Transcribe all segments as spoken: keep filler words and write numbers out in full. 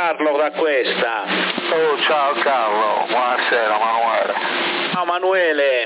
Carlo da questa. Oh, ciao Carlo, buonasera Manuele. Ciao Manuele,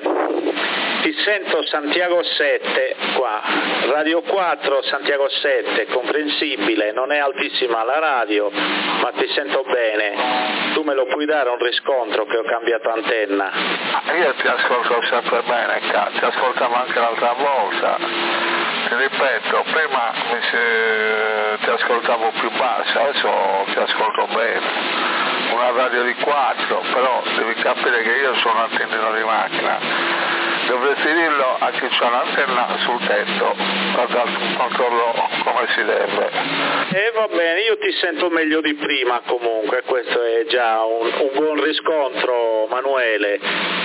ti sento Santiago sette qua, Radio quattro Santiago sette, comprensibile, non è altissima la radio, ma ti sento bene. Tu me lo puoi dare un riscontro che ho cambiato antenna? Io ti ascolto sempre bene, cazzo, ti ascoltavo anche l'altra volta. Ti ripeto, prima mi si... ti ascoltavo più basso, adesso ti ascolto bene. Una radio di quattro, però devi capire che io sono antennino di macchina. Dovresti dirlo a chi c'ha un'antenna sul tetto, guarda, controllo come si deve. E eh, va bene, io ti sento meglio di prima comunque, questo è già un, un buon riscontro, Manuele.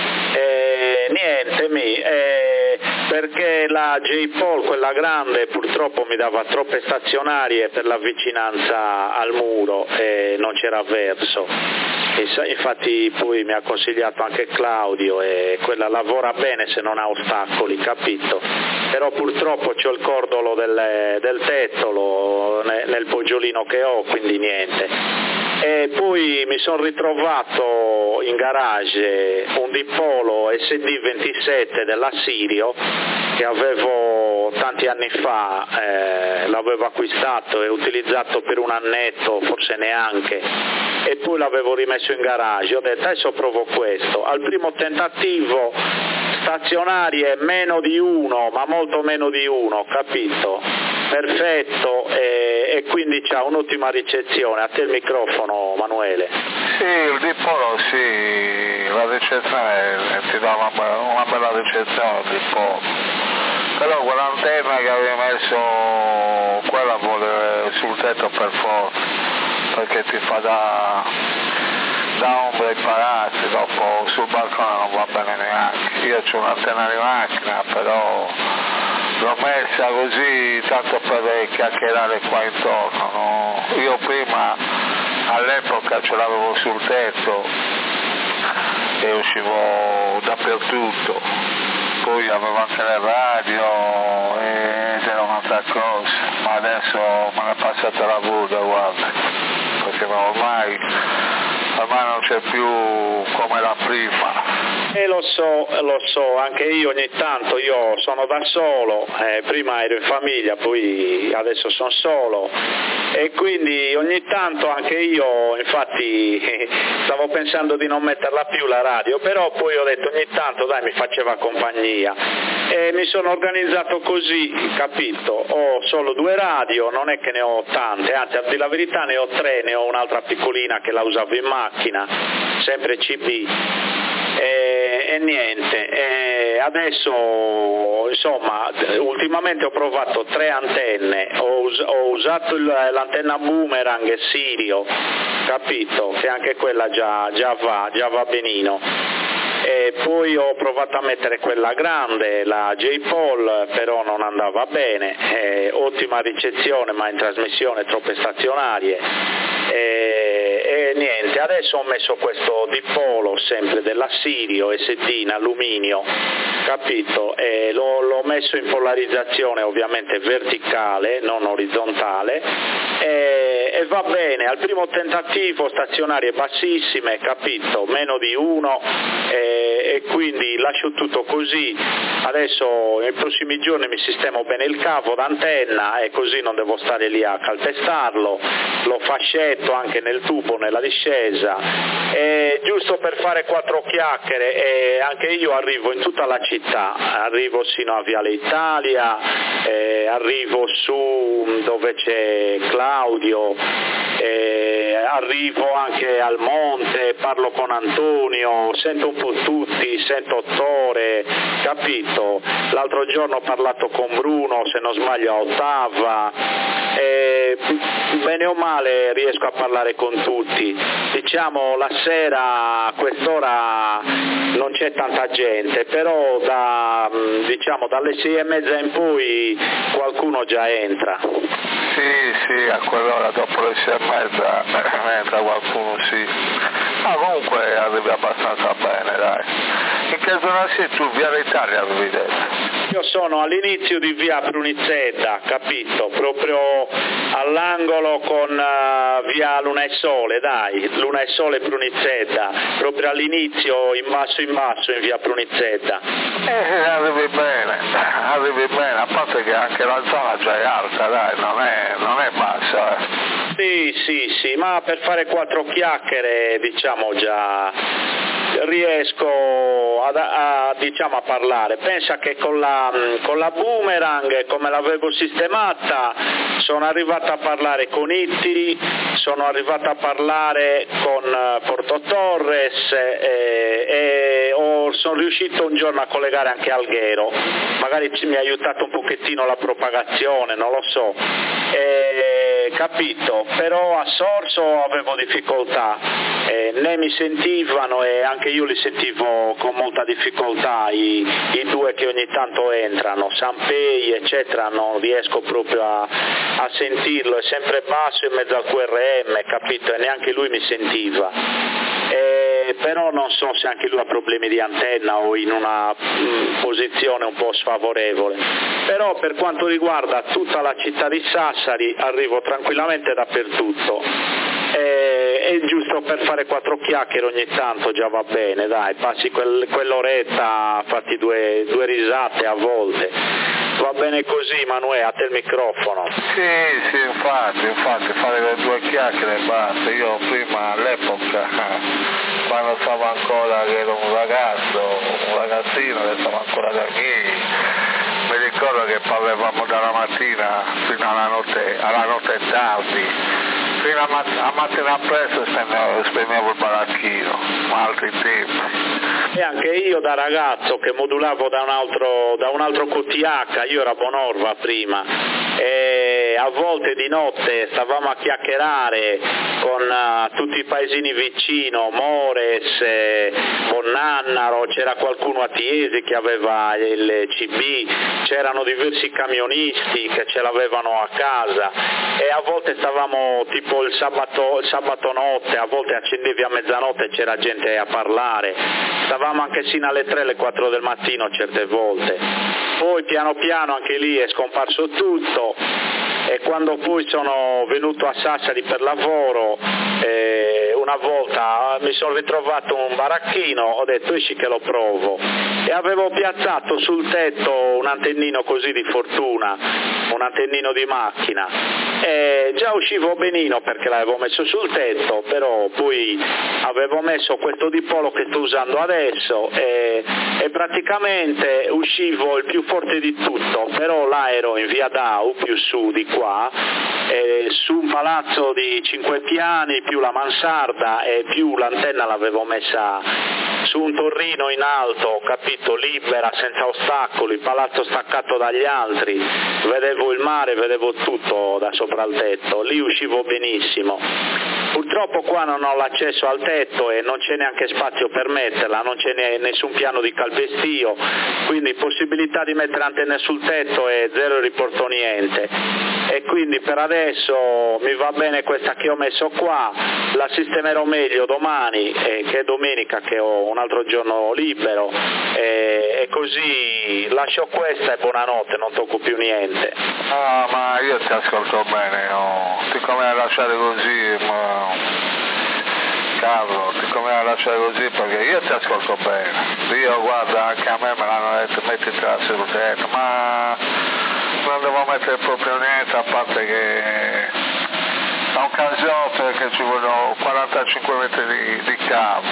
Eh, niente, mi, eh, perché la J-Pol, quella grande, purtroppo mi dava troppe stazionarie per la vicinanza al muro e non c'era verso. E, infatti poi mi ha consigliato anche Claudio e quella lavora bene se non ha ostacoli, capito? Però purtroppo c'ho il cordolo del, del tetto lo, nel, nel poggiolino che ho, quindi niente. E poi mi sono ritrovato in garage un dipolo S D ventisette della Sirio che avevo tanti anni fa, eh, l'avevo acquistato e utilizzato per un annetto, forse neanche, e poi l'avevo rimesso in garage. Ho detto adesso provo questo. Al primo tentativo stazionarie meno di uno, ma molto meno di uno, capito? Perfetto, e, e quindi c'ha un'ottima ricezione. A te il microfono, Manuele. Sì, il dipolo sì, la ricezione ti dà una bella, una bella ricezione il dipolo. Però quell'antenna che avevi messo, quella vuole sul tetto per forza, perché ti fa da, da ombra ai palazzi, dopo sul balcone non va bene neanche. Io c'ho un'antenna di macchina, però l'ho messa così tanto per chiacchierare qua intorno, no? Io prima all'epoca ce l'avevo sul tetto e uscivo dappertutto, poi avevo anche le radio ed era un'altra cosa, ma adesso me ne è passata la buda, guarda, perché ormai, ormai non c'è più come la prima. E eh, lo so, lo so, anche io ogni tanto, io sono da solo, eh, prima ero in famiglia, poi adesso sono solo e quindi ogni tanto anche io, infatti stavo pensando di non metterla più la radio, però poi ho detto ogni tanto dai, mi faceva compagnia e mi sono organizzato così, capito? Ho solo due radio, non è che ne ho tante, anzi a dire la verità ne ho tre, ne ho un'altra piccolina che la usavo in macchina, sempre C B. E, e niente, e adesso insomma ultimamente ho provato tre antenne, ho, us- ho usato il, l'antenna boomerang Sirio, capito? Che anche quella già, già va, già va benino. E poi ho provato a mettere quella grande, la J-Pol, però non andava bene, eh, ottima ricezione ma in trasmissione troppe stazionarie. E, e niente, adesso ho messo questo dipolo sempre della Sirio S D in alluminio, capito? E l'ho, l'ho messo in polarizzazione ovviamente verticale, non orizzontale, e, e va bene. Al primo tentativo stazionarie bassissime, capito? Meno di uno, e, e quindi lascio tutto così. Adesso nei prossimi giorni mi sistemo bene il cavo d'antenna e così non devo stare lì a calpestarlo, lo fascetto anche nel tubo, nella discesa, e giusto per fare quattro chiacchiere, e anche io arrivo in tutta la città, arrivo sino a Viale Italia, eh, arrivo su dove c'è Claudio, eh, arrivo anche al monte, parlo con Antonio, sento un po' tutti, sento Tore, capito? L'altro giorno ho parlato con Bruno, se non sbaglio a Ottava, eh, bene o male riesco a parlare con tutti. Diciamo la sera a quest'ora non c'è tanta gente, però da, diciamo dalle sei e mezza in poi qualcuno già entra. Sì, sì, a quell'ora dopo le sei e mezza entra qualcuno, sì. Ma comunque arrivi abbastanza bene, dai. In che dove sono sì, tu via l'Italia avevi detto? Io sono all'inizio di via Prunizzedda, capito? Proprio all'angolo con uh, via Luna e Sole, dai, Luna e Sole Prunizzedda, proprio all'inizio, in basso in basso in via Prunizzedda. Eh, arrivi bene, arrivi bene, a parte che anche la zona già è alta, dai, non è, non è bassa, eh. Sì, sì, sì, ma per fare quattro chiacchiere, diciamo già riesco a, a, diciamo, a parlare. Pensa che con la, con la Boomerang, come l'avevo sistemata, sono arrivata a parlare con Itti, sono arrivata a parlare con Porto Torres e, e ho, sono riuscito un giorno a collegare anche Alghero, magari mi ha aiutato un pochettino la propagazione, non lo so. E, capito, però a Sorso avevo difficoltà, eh, né mi sentivano e anche io li sentivo con molta difficoltà, i, i due che ogni tanto entrano, Sanpei eccetera, non riesco proprio a, a sentirlo, è sempre basso in mezzo al Q R M, capito, e neanche lui mi sentiva. Eh, però non so se anche lui ha problemi di antenna o in una mh, posizione un po' sfavorevole, però per quanto riguarda tutta la città di Sassari arrivo tranquillamente dappertutto, eh, è giusto per fare quattro chiacchiere ogni tanto già va bene, dai, passi quel, quell'oretta, fatti due, due risate a volte. Va bene così, Manuè, a te il microfono. Sì, sì, infatti, infatti, fare le due chiacchiere e basta. Io prima all'epoca, quando stavo ancora, che ero un ragazzo, un ragazzino che stavo ancora da miei, mi ricordo che parlavamo dalla mattina fino alla notte, alla notte tardi, fino a, mat- a mattina presto spegnevo, spegnevo il baracchino, ma altri tempi. E anche io da ragazzo che modulavo da un altro, da un altro Q T H, io ero a Bonorva prima, e a volte di notte stavamo a chiacchierare con uh, tutti i paesini vicino, Mores, eh, Bonnannaro, c'era qualcuno a Tiesi che aveva il C B, c'erano diversi camionisti che ce l'avevano a casa e a volte stavamo tipo il sabato, il sabato notte, a volte accendevi a mezzanotte e c'era gente a parlare, stavamo anche sino alle tre, alle quattro del mattino certe volte. Poi piano piano anche lì è scomparso tutto e quando poi sono venuto a Sassari per lavoro, eh, una volta mi sono ritrovato un baracchino, ho detto esci che lo provo e avevo piazzato sul tetto un antennino così di fortuna, un antennino di macchina e già uscivo benino perché l'avevo messo sul tetto, però poi avevo messo questo dipolo che sto usando adesso e, e praticamente uscivo il più forte di tutto, però là ero in via Dau più su di qua, eh, su un palazzo di cinque piani più la mansarda e più l'antenna l'avevo messa su un torrino in alto, capito, libera, senza ostacoli, il palazzo staccato dagli altri, vedevo il mare, vedevo tutto da sopra il tetto, lì uscivo benissimo. Purtroppo qua non ho l'accesso al tetto e non c'è neanche spazio per metterla, non c'è ne- nessun piano di calpestio, quindi possibilità di mettere antenne sul tetto è zero e riporto niente. E quindi per adesso mi va bene questa che ho messo qua, la sistemerò meglio domani, eh, che è domenica che ho un altro giorno libero, eh, e così lascio questa e buonanotte, non tocco più niente. Ah, ma io ti ascolto bene, no? Siccome la lasciare così, ma... Carlo, siccome la lasciare così perché io ti ascolto bene, io guarda anche a me me l'hanno detto mettitela sul tetto, ma non devo mettere proprio niente a parte che a un casotto che ci vogliono quarantacinque metri di, di cavo,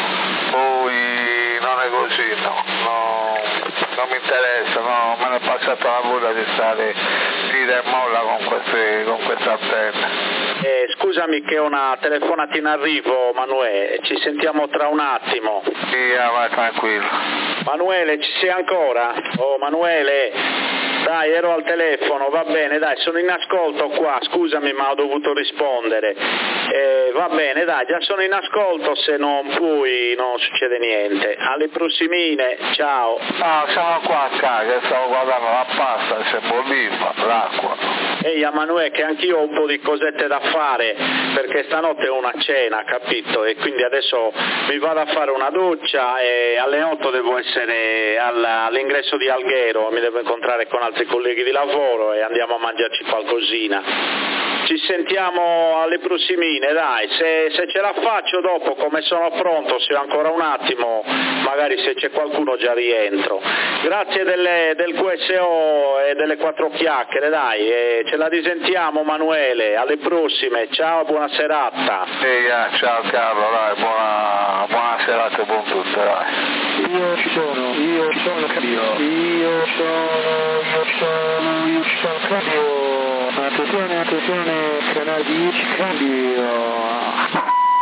poi non è così, no, no, non mi interessa, no, me ne è passata la voglia di stare tira e molla con queste, con queste antenne. Eh, scusami che ho una telefonata in arrivo, Manuele, ci sentiamo tra un attimo. Sì, vai tranquillo. Manuele, ci sei ancora? Oh Manuele, dai, ero al telefono, va bene, dai, sono in ascolto qua, scusami ma ho dovuto rispondere. Eh, va bene, dai, già sono in ascolto, se non puoi non succede niente. Alle prossimine, ciao. Ah, siamo qua a casa, che stavo guardando la pasta, c'è bolliva, l'acqua. Ehi Emanuele, che anch'io ho un po' di cosette da fare, perché stanotte ho una cena, capito? E quindi adesso mi vado a fare una doccia e alle otto devo essere all'ingresso di Alghero, mi devo incontrare con altri colleghi di lavoro e andiamo a mangiarci qualcosina. Ci sentiamo alle prossimine, dai, se, se ce la faccio dopo, come sono pronto, se ho ancora un attimo, magari se c'è qualcuno già rientro. Grazie delle, del Q S O e delle quattro chiacchiere, dai, e ce la risentiamo Manuele, alle prossime, ciao, buona serata. Sì, ciao Carlo, dai, buona, buona serata e buon tutto, dai. Io ci sono, io ci sono Cabio, io sono, io sono, io ci sono Cabio. Attenzione, attenzione, canale dieci, cambio.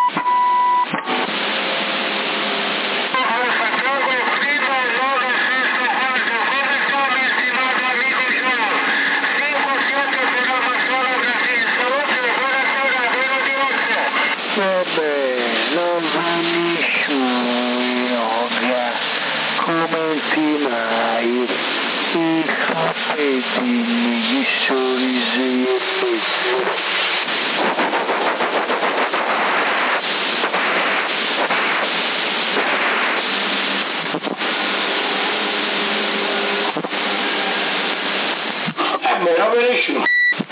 Vabbè, non vanno yoga, come ti mai, i capelli, gli sorrisi e pezzi. Eh beh, non benissimo.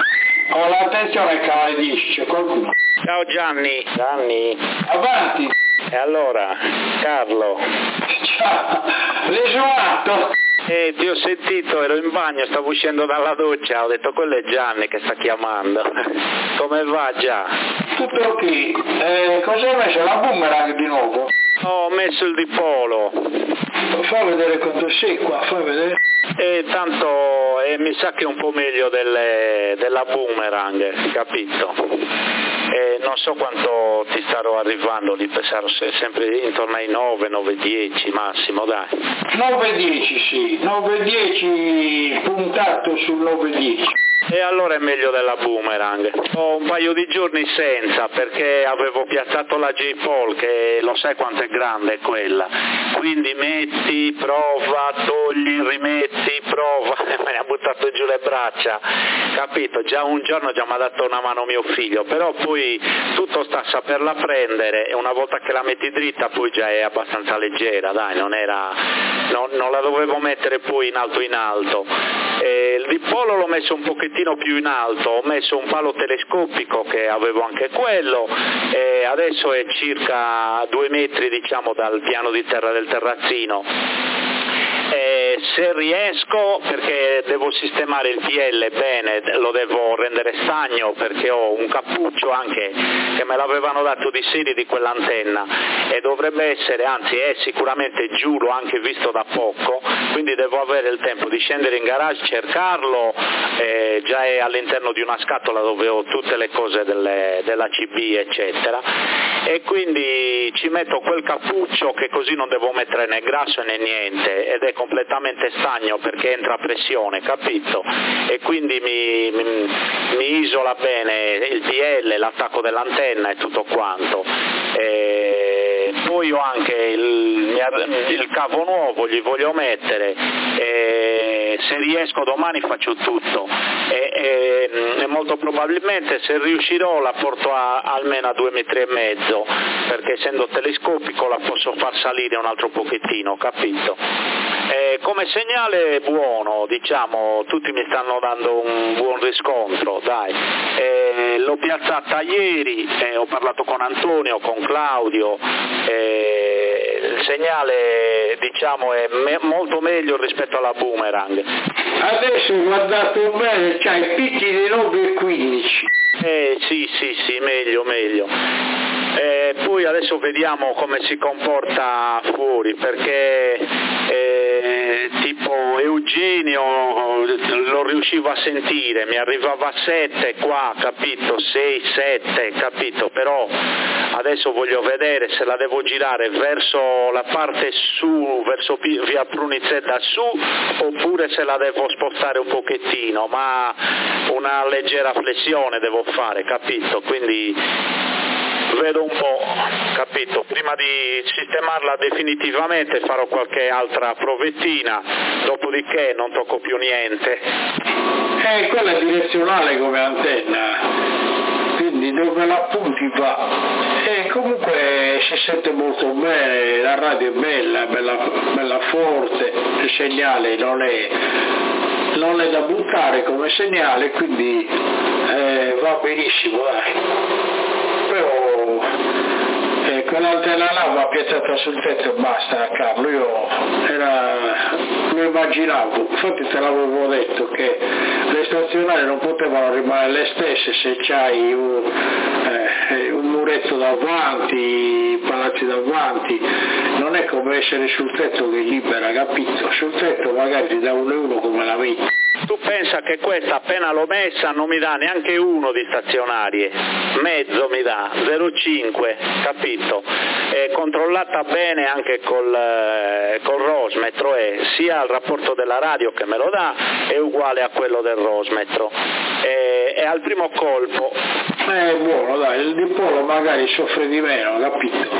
Ho l'attenzione al canale dieci, c'è qualcuno. Ciao Gianni. Gianni. Avanti. E allora, Carlo. Ciao, l'esuato. Eh, ti ho sentito, ero in bagno, stavo uscendo dalla doccia, ho detto quello è Gianni che sta chiamando. Come va già? Tutto ok. Eh, cosa hai messo? La boomerang di nuovo? Ho messo il dipolo. Fa vedere quanto sei qua, fa vedere. E tanto eh, mi sa che è un po' meglio delle, della boomerang, capito? E non so quanto ti starò arrivando, lì sarò sempre intorno ai nove, nove dieci massimo, dai. nove dieci sì, nove dieci puntato sul nove dieci. E allora è meglio della boomerang. Ho un paio di giorni senza perché avevo piazzato la J-Pole, che lo sai quanto è grande quella. Quindi metti, prova, togli, rimetti, prova, me ne ha buttato giù le braccia, capito? Già un giorno già mi ha dato una mano mio figlio, però poi tutto sta a saperla prendere e una volta che la metti dritta poi già è abbastanza leggera, dai, non era, non, non la dovevo mettere poi in alto in alto. E il dipolo l'ho messo un pochettino più in alto, ho messo un palo telescopico che avevo anche quello e adesso è circa due metri diciamo dal piano di terra del terrazzino. Eh, se riesco, perché devo sistemare il P L bene, lo devo rendere stagno perché ho un cappuccio anche che me l'avevano dato di serie di quell'antenna e dovrebbe essere, anzi è sicuramente giù, l'ho anche visto da poco, quindi devo avere il tempo di scendere in garage, cercarlo, eh, già è all'interno di una scatola dove ho tutte le cose delle, della C B eccetera, e quindi ci metto quel cappuccio che così non devo mettere né grasso né niente ed è completamente stagno perché entra a pressione, capito? E quindi mi, mi, mi isola bene il P L, l'attacco dell'antenna e tutto quanto. E poi ho anche il, il cavo nuovo, gli voglio mettere, e se riesco domani faccio tutto e, e, e molto probabilmente se riuscirò la porto a, almeno a due metri e mezzo perché essendo telescopico la posso far salire un altro pochettino, capito? Eh, come segnale buono, diciamo, tutti mi stanno dando un buon riscontro, dai. Eh, l'ho piazzata ieri, eh, ho parlato con Antonio, con Claudio, eh, il segnale diciamo è me- molto meglio rispetto alla boomerang. Adesso guardato bene, c'hai i picchi di nove e quindici. Eh sì, sì, sì, meglio, meglio. Eh, poi adesso vediamo come si comporta fuori, perché eh, tipo Eugenio lo riuscivo a sentire, mi arrivava a sette qua, capito, sei, sette, capito, però adesso voglio vedere se la devo girare verso la parte su, verso via Prunizetta su, oppure se la devo spostare un pochettino, ma una leggera flessione devo fare, capito, quindi vedo un po', capito, prima di sistemarla definitivamente farò qualche altra provettina, dopodiché non tocco più niente. Eh, quella è direzionale come antenna, quindi dove la punti va. E comunque si sente molto bene, la radio è bella, bella, bella forte, il segnale non è, non è da buttare come segnale, quindi eh, va benissimo, dai. Però eh, quell'antenna là va piazzata sul tetto e basta, Carlo, io era, lo immaginavo, infatti te l'avevo detto che le stazionarie non potevano rimanere le stesse se c'hai un, eh, un muretto davanti, palazzi davanti, non è come essere sul tetto che libera, capito? Sul tetto magari ti dà uno e uno come la vita. Tu pensa che questa appena l'ho messa non mi dà neanche uno di stazionarie, mezzo mi dà, zero virgola cinque, capito? È controllata bene anche col, eh, col rosmetro, e sia il rapporto della radio che me lo dà è uguale a quello del rosmetro, e, e al primo colpo. È buono, dai, il dipolo magari soffre di meno, capito?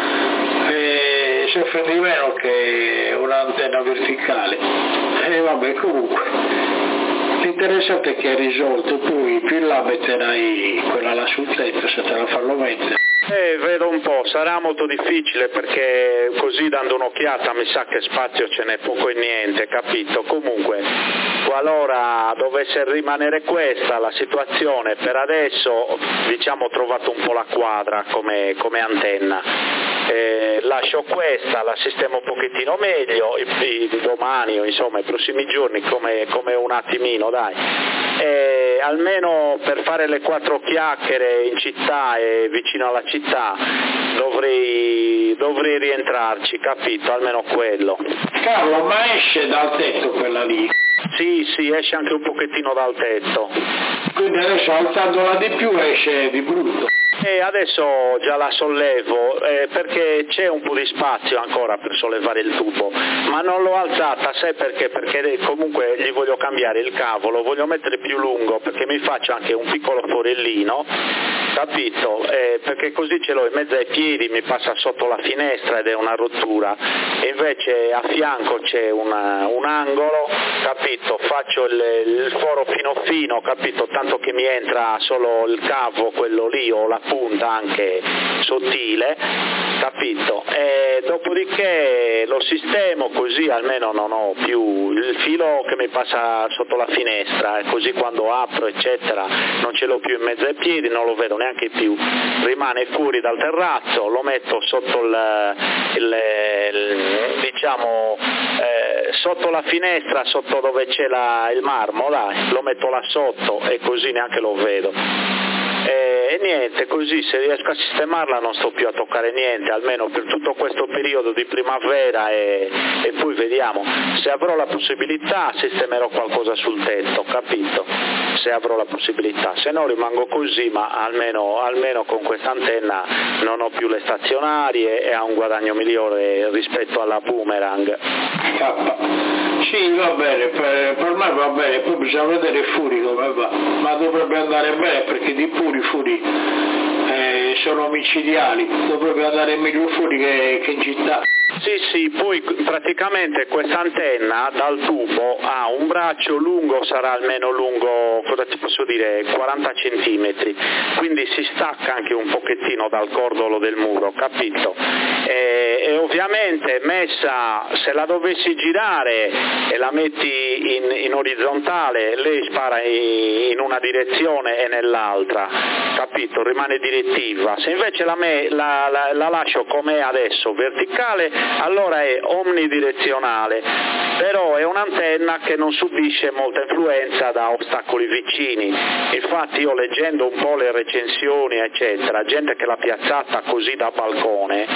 E soffre di meno che un'antenna verticale. E vabbè, comunque. L'interessante è che è risolto, poi più in là metterai quella là sul tetto se te la fanno mettere. Eh, vedo un po', sarà molto difficile perché così dando un'occhiata mi sa che spazio ce n'è poco e niente, capito? Comunque, qualora dovesse rimanere questa la situazione, per adesso diciamo ho trovato un po' la quadra come, come antenna. Eh, lascio questa, la sistemo un pochettino meglio, i, i, domani o insomma i prossimi giorni come, come un attimino, dai. Eh, almeno per fare le quattro chiacchiere in città e vicino alla città dovrei, dovrei rientrarci, capito? Almeno quello. Carlo, ma esce dal tetto quella lì? Sì, sì, esce anche un pochettino dal tetto. Quindi adesso alzandola di più esce di brutto. E adesso già la sollevo eh, perché c'è un po' di spazio ancora per sollevare il tubo, ma non l'ho alzata, sai perché? Perché comunque gli voglio cambiare il cavo, lo voglio mettere più lungo perché mi faccio anche un piccolo forellino, capito? Eh, perché così ce l'ho in mezzo ai piedi, mi passa sotto la finestra ed è una rottura, e invece a fianco c'è una, un angolo, capito? Faccio il, il foro fino fino, capito? Tanto che mi entra solo il cavo, quello lì, o la punta anche sottile, capito? E dopodiché lo sistemo così almeno non ho più il filo che mi passa sotto la finestra, e così quando apro eccetera non ce l'ho più in mezzo ai piedi, non lo vedo neanche più, rimane fuori dal terrazzo, lo metto sotto il, il, il diciamo eh, sotto la finestra, sotto dove c'è la, il marmo, là, lo metto là sotto e così neanche lo vedo. E niente, così se riesco a sistemarla non sto più a toccare niente, almeno per tutto questo periodo di primavera, e, e poi vediamo, se avrò la possibilità sistemerò qualcosa sul tetto, capito? Se avrò la possibilità, se no rimango così, ma almeno, almeno con questa antenna non ho più le stazionarie e ha un guadagno migliore rispetto alla Boomerang. Sì, va bene, per, per me va bene, poi bisogna vedere fuori come va, ma dovrebbe andare bene perché di puri fuori eh, sono micidiali, dovrebbe andare meglio fuori che, che in città. Sì, sì, poi praticamente questa antenna dal tubo ha un braccio lungo, sarà almeno lungo, cosa ti posso dire, quaranta centimetri, quindi si stacca anche un pochettino dal cordolo del muro, capito? E, e ovviamente messa, se la dovessi girare e la metti in, in orizzontale, lei spara in, in una direzione e nell'altra, capito? Rimane direttiva. Se invece la, me, la, la, la lascio come è adesso, verticale, allora è omnidirezionale, però è un'antenna che non subisce molta influenza da ostacoli vicini. Infatti io leggendo un po' le recensioni eccetera, gente che l'ha piazzata così da balcone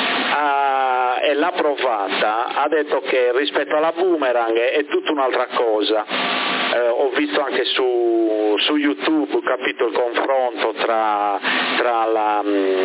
ha, e l'ha provata, ha detto che rispetto alla Boomerang è tutta un'altra cosa. Eh, ho visto anche su, su YouTube, capito, il confronto tra, tra la,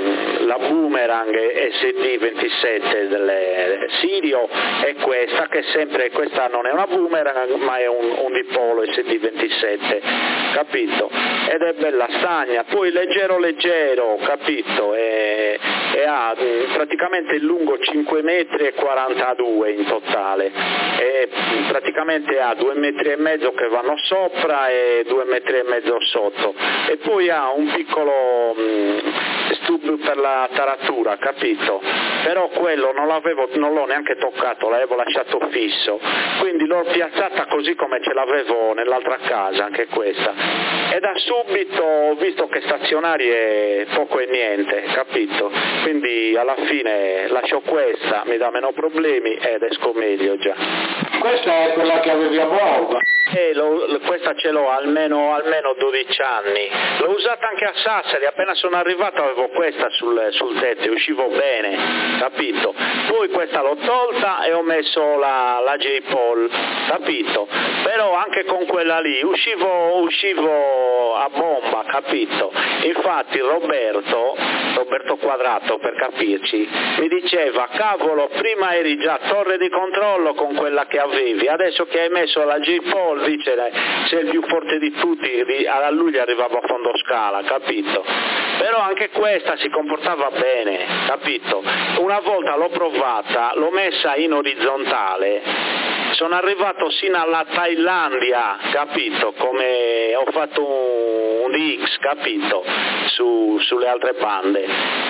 la Boomerang S D ventisette delle Sirio e questa, che sempre, questa non è una Boomerang ma è un, un dipolo S D ventisette, capito, ed è bella stagna, poi leggero leggero, capito, e, e ha praticamente il lungo cinque metri e quarantadue in totale, e praticamente ha due metri e mezzo che vanno sopra e due metri e mezzo sotto, e poi ha un piccolo mh, stub per la taratura, capito, però quello non l'avevo, non l'ho neanche toccato, l'avevo lasciato fisso, quindi l'ho piazzata così come ce l'avevo nell'altra casa, anche questa, e da subito ho visto che stazionari è poco e niente, capito, quindi alla fine lascio questa, mi dà meno problemi ed esco meglio già. Questa è quella che avevi a Volva? Eh, lo, questa ce l'ho almeno, almeno dodici anni, l'ho usata anche a Sassari, appena sono arrivato avevo questa sul, sul tetto e uscivo bene, capito, poi questa l'ho tolta e ho messo la, la J-Paul, capito, però anche con quella lì uscivo, uscivo a bomba, capito, infatti Roberto, Roberto Quadrato per capirci, mi diceva cavolo, prima eri già torre di controllo con quella che avevi, adesso che hai messo la J-Paul dice sei il più forte di tutti, a lui gli arrivava a fondo scala, capito, però anche questa si comportava bene, capito, una volta l'ho provata, l'ho messa in orizzontale, sono arrivato sino alla Thailandia, capito, come ho fatto un, un X, capito, su, sulle altre bande,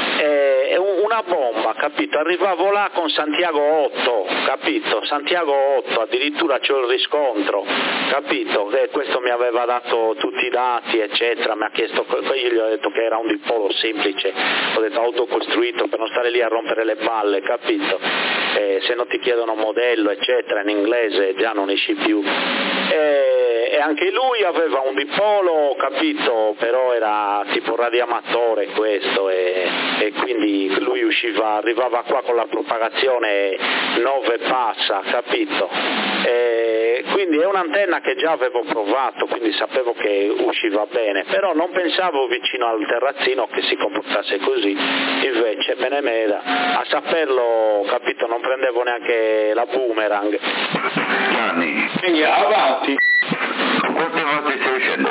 è, è una bomba, capito, arrivavo là con Santiago otto, capito, Santiago otto, addirittura c'ho il riscontro, capito, e questo mi aveva dato tutti i dati eccetera, mi ha chiesto, io gli ho detto che era un dipolo semplice, ho detto autocostruito per non stare lì a rompere le balle, capito, eh, se non ti chiedono modello eccetera in inglese già non esci più, e, e anche lui aveva un dipolo, capito, però era tipo radioamatore questo, e, e quindi lui usciva, arrivava qua con la propagazione nove passa, capito, e quindi è un'antenna che già avevo provato, quindi sapevo che usciva bene, però non pensavo vicino al terrazzino che si comportasse così, invece Benemeda, a saperlo, capito, non prendevo neanche la Boomerang. Gianni, Quindi avanti. quante volte stai uscendo?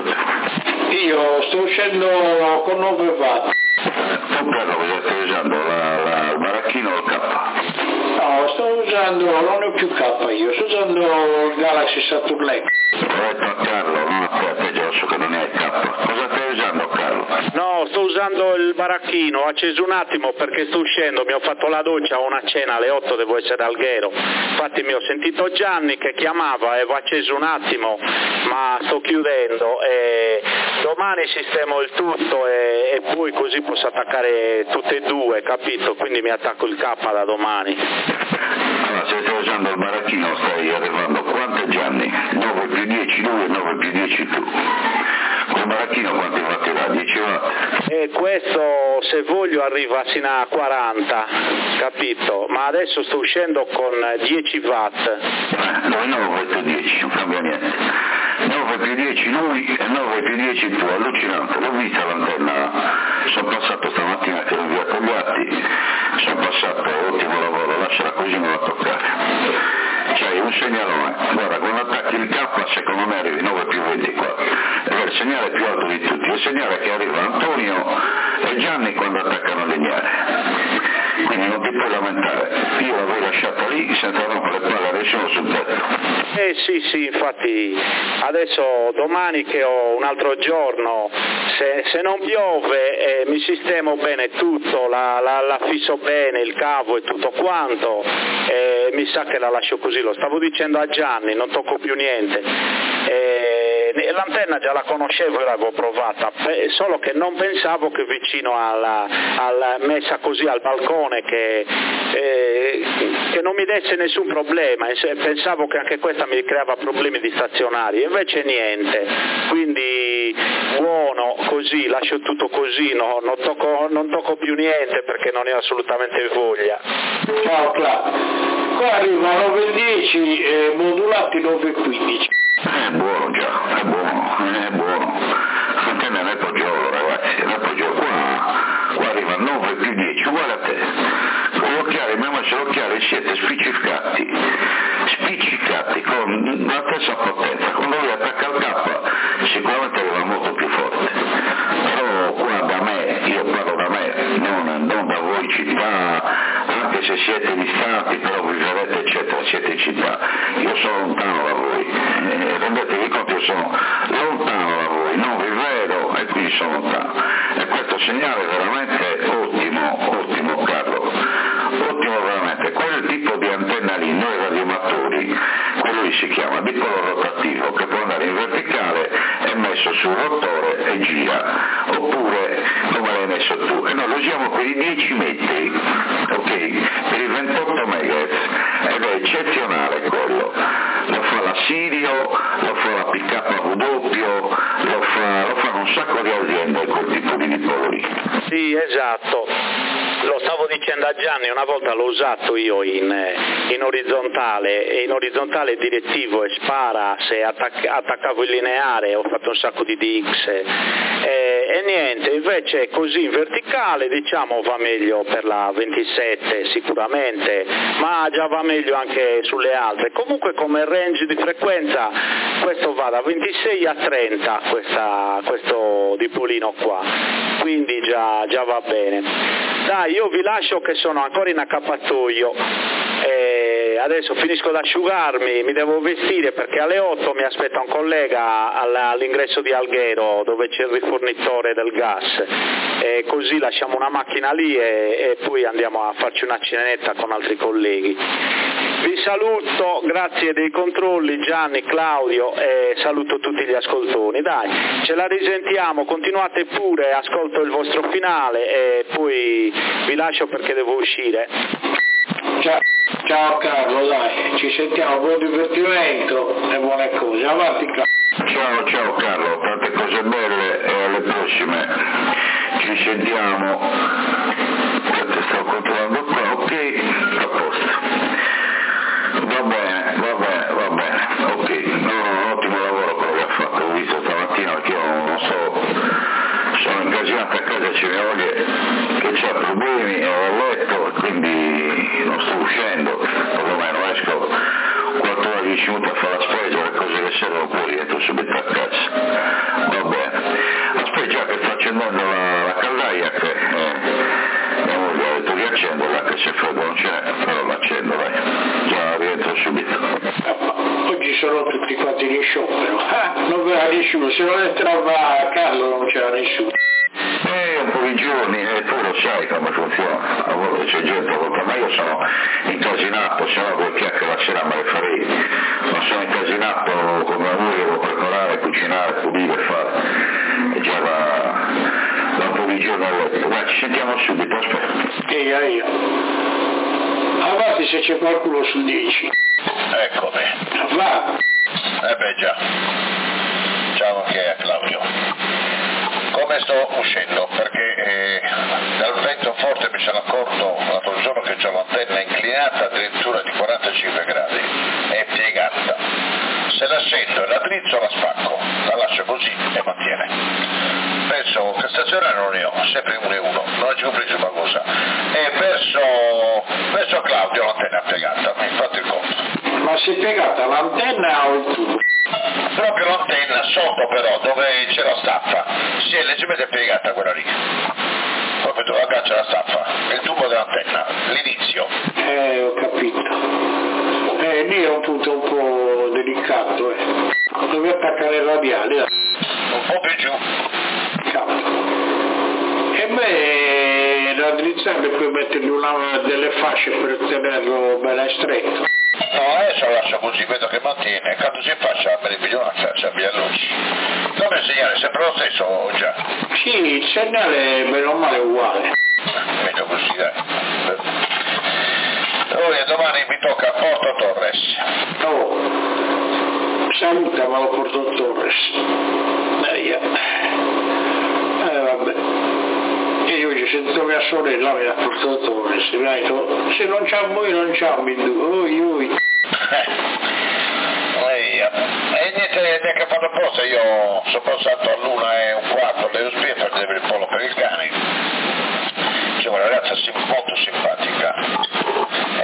Io sto uscendo con nove watt. Tu però cosa stai usando? La, la, il baracchino o il K? No, sto usando, non è più K io, sto usando il Galaxy Saturn Lake. Ho detto a Carlo, non a te, a te Giorgio, che non è il K. Cosa stai usando, Carlo? No, sto usando il baracchino, ho acceso un attimo perché sto uscendo, mi ho fatto la doccia, ho una cena alle otto, devo essere al Ghero, infatti mi ho sentito Gianni che chiamava, avevo acceso un attimo, ma sto chiudendo, e domani sistemo il tutto e, e poi così posso attaccare tutte e due, capito? Quindi mi attacco il K da domani. Allora, se stai usando il baracchino stai arrivando quante Gianni? nove più dieci lui e nove più dieci tu. Col baracchino quanti watt dà? dieci watt? E questo se voglio arriva sino a quaranta, capito? Ma adesso sto uscendo con dieci watt. Eh, noi nove più dieci, non cambia niente. nove più dieci lui e nove più dieci tu, allucinante, l'ho vista l'antenna, sono passato stamattina che l'ho via con gli atti, sono passato, ottimo lavoro, lasciala così, non la toccare. C'hai un segnalone, guarda, quando attacchi il K secondo me arrivi nove più ventiquattro, è il segnale più alto di tutti, il segnale che arriva Antonio e Gianni quando attaccano Lignare, quindi non ti puoi lamentare, io l'avevo lasciata lì senza rompere le palle, adesso sono sul tetto. Eh sì sì, infatti adesso domani che ho un altro giorno, se, se non piove eh, mi sistemo bene tutto, la, la, la fisso bene, il cavo e tutto quanto, eh, mi sa che la lascio così, lo stavo dicendo a Gianni, non tocco più niente. Eh, l'antenna già la conoscevo e l'avevo provata, solo che non pensavo che vicino alla, alla messa così al balcone che, eh, che non mi desse nessun problema, pensavo che anche questa mi creava problemi di stazionari, invece niente, quindi buono così, lascio tutto così, no, non, tocco, non tocco più niente perché non ne ho assolutamente voglia. Ciao Cla, qua arriva nove dieci e modulati nove quindici. È buono già, è buono, è buono. essere chiari, siete spiccicati, spiccicati con la stessa potenza. Quando lui attacca il K sicuramente arriva molto più forte, però qua da me, io parlo da me, non, non da voi città, anche se siete distanti, però vivrete eccetera, siete città, io sono lontano da voi, eh, rendetevi conto, io sono lontano da voi, non vi vedo e quindi sono lontano, e questo segnale è veramente ottimo, ottimo Carlo, ottimo veramente. Quel tipo di antenna lì, noi radioamatori, quello lì si chiama dipolo rotativo, che può andare in verticale, è messo sul rotore e gira, oppure come l'hai messo tu, e noi lo usiamo per i dieci metri, ok, per i ventotto megahertz, ed è eccezionale quello, lo fa la Sirio, lo fa la P K W, lo, fa, lo fanno un sacco di aziende quel tipo di dipolo lì. Sì, esatto. Lo stavo dicendo a Gianni, una volta l'ho usato io in, in orizzontale, e in orizzontale è direttivo e spara, se attac- attaccavo il lineare ho fatto un sacco di D X e, e niente, invece così in verticale diciamo va meglio per la ventisette sicuramente, ma già va meglio anche sulle altre. Comunque come range di frequenza questo va da ventisei a trenta, questa, questo dipolino qua, quindi già, già va bene. Dai, io vi lascio che sono ancora in accappatoio, e adesso finisco di asciugarmi, mi devo vestire perché alle otto mi aspetta un collega all'ingresso di Alghero dove c'è il rifornitore del gas, e così lasciamo una macchina lì e, e poi andiamo a farci una cenetta con altri colleghi. Vi saluto, grazie dei controlli Gianni, Claudio, e saluto tutti gli ascoltoni. Dai, ce la risentiamo, continuate pure, ascolto il vostro finale e poi vi lascio perché devo uscire. Ciao, ciao Carlo, dai, ci sentiamo, buon divertimento e buone cose, avanti Carlo. Ciao, ciao Carlo, tante cose belle e alle prossime, ci sentiamo. Sto controllando qua, ok, a posto. Va bene, va bene, va bene, ok, no, no, ottimo lavoro quello che ha fatto, ho visto stamattina perché io non so, sono incasinato a casa, c'è mia moglie che ha problemi e ho letto, quindi non sto uscendo, perlomeno esco quattro ore dieci minuti a fare la spesa, le cose che servono poi entro subito a casa, va bene. Aspetta già che sto accendendo la, la caldaia che eh, mia moglie ha detto di accenderla, che se freddo non c'è, però l'accendo, dai, già rientro subito. Oggi sono tutti quanti in sciopero, ah, non verrà nessuno, se non entrava Carlo non c'era nessuno. Eh, un po' di giorni, e tu lo sai come funziona, a volte c'è gente volta, ma io sono incasinato, se no quel chiacchiere la sera me le farei, ma sono incasinato come a voi, devo preparare, cucinare, pulire, fare, e già va, da un po' di giorni a letto. Guarda, ci sentiamo subito, aspetta. Io, io. Avanti se c'è qualcuno su dieci. Eccomi. Va. Eh beh già. Ciao anche a Claudio. Come sto uscendo? Perché eh, dal vento forte mi sono accorto l'altro giorno che c'ho l'antenna inclinata addirittura di quarantacinque gradi, è piegata. Se la scendo e la drizzo la spacco, la lascio così e mantiene. Penso che stazionario non ne ho, sempre uno e uno, non ho compreso una cosa. E verso, verso Claudio l'antenna è piegata, mi fate il conto. Ma si è piegata l'antenna o il tubo? Proprio l'antenna, sotto però, dove c'è la staffa, si è leggermente piegata quella lì. Proprio dove aggancia la staffa, il tubo dell'antenna, l'inizio. Eh, ho capito. Eh, lì è un punto un po' delicato, eh. Dove attaccare il radiale, eh. Un po' più giù. E beh, raddrizzarlo e poi mettergli una delle fasce per tenerlo bene stretto. No, adesso lo lascio così, vedo che mantiene, quando si faccia me ne piglio una caccia, via luci. Come il segnale è sempre lo stesso o già? Sì, il segnale è bene o male uguale. Meglio così, dai. Ora domani mi tocca Porto Torres. Oh, salutamelo Porto Torres. Dai, eh. eh vabbè. E oggi senza mia sorella mi ha Porto Torres, se non c'ha voi non c'ha mi oi oi. E niente, neanche a fare apposta, io sono passato all'una e un quarto dello spie per vedere il pollo per il cane. C'è una ragazza sim- molto simpatica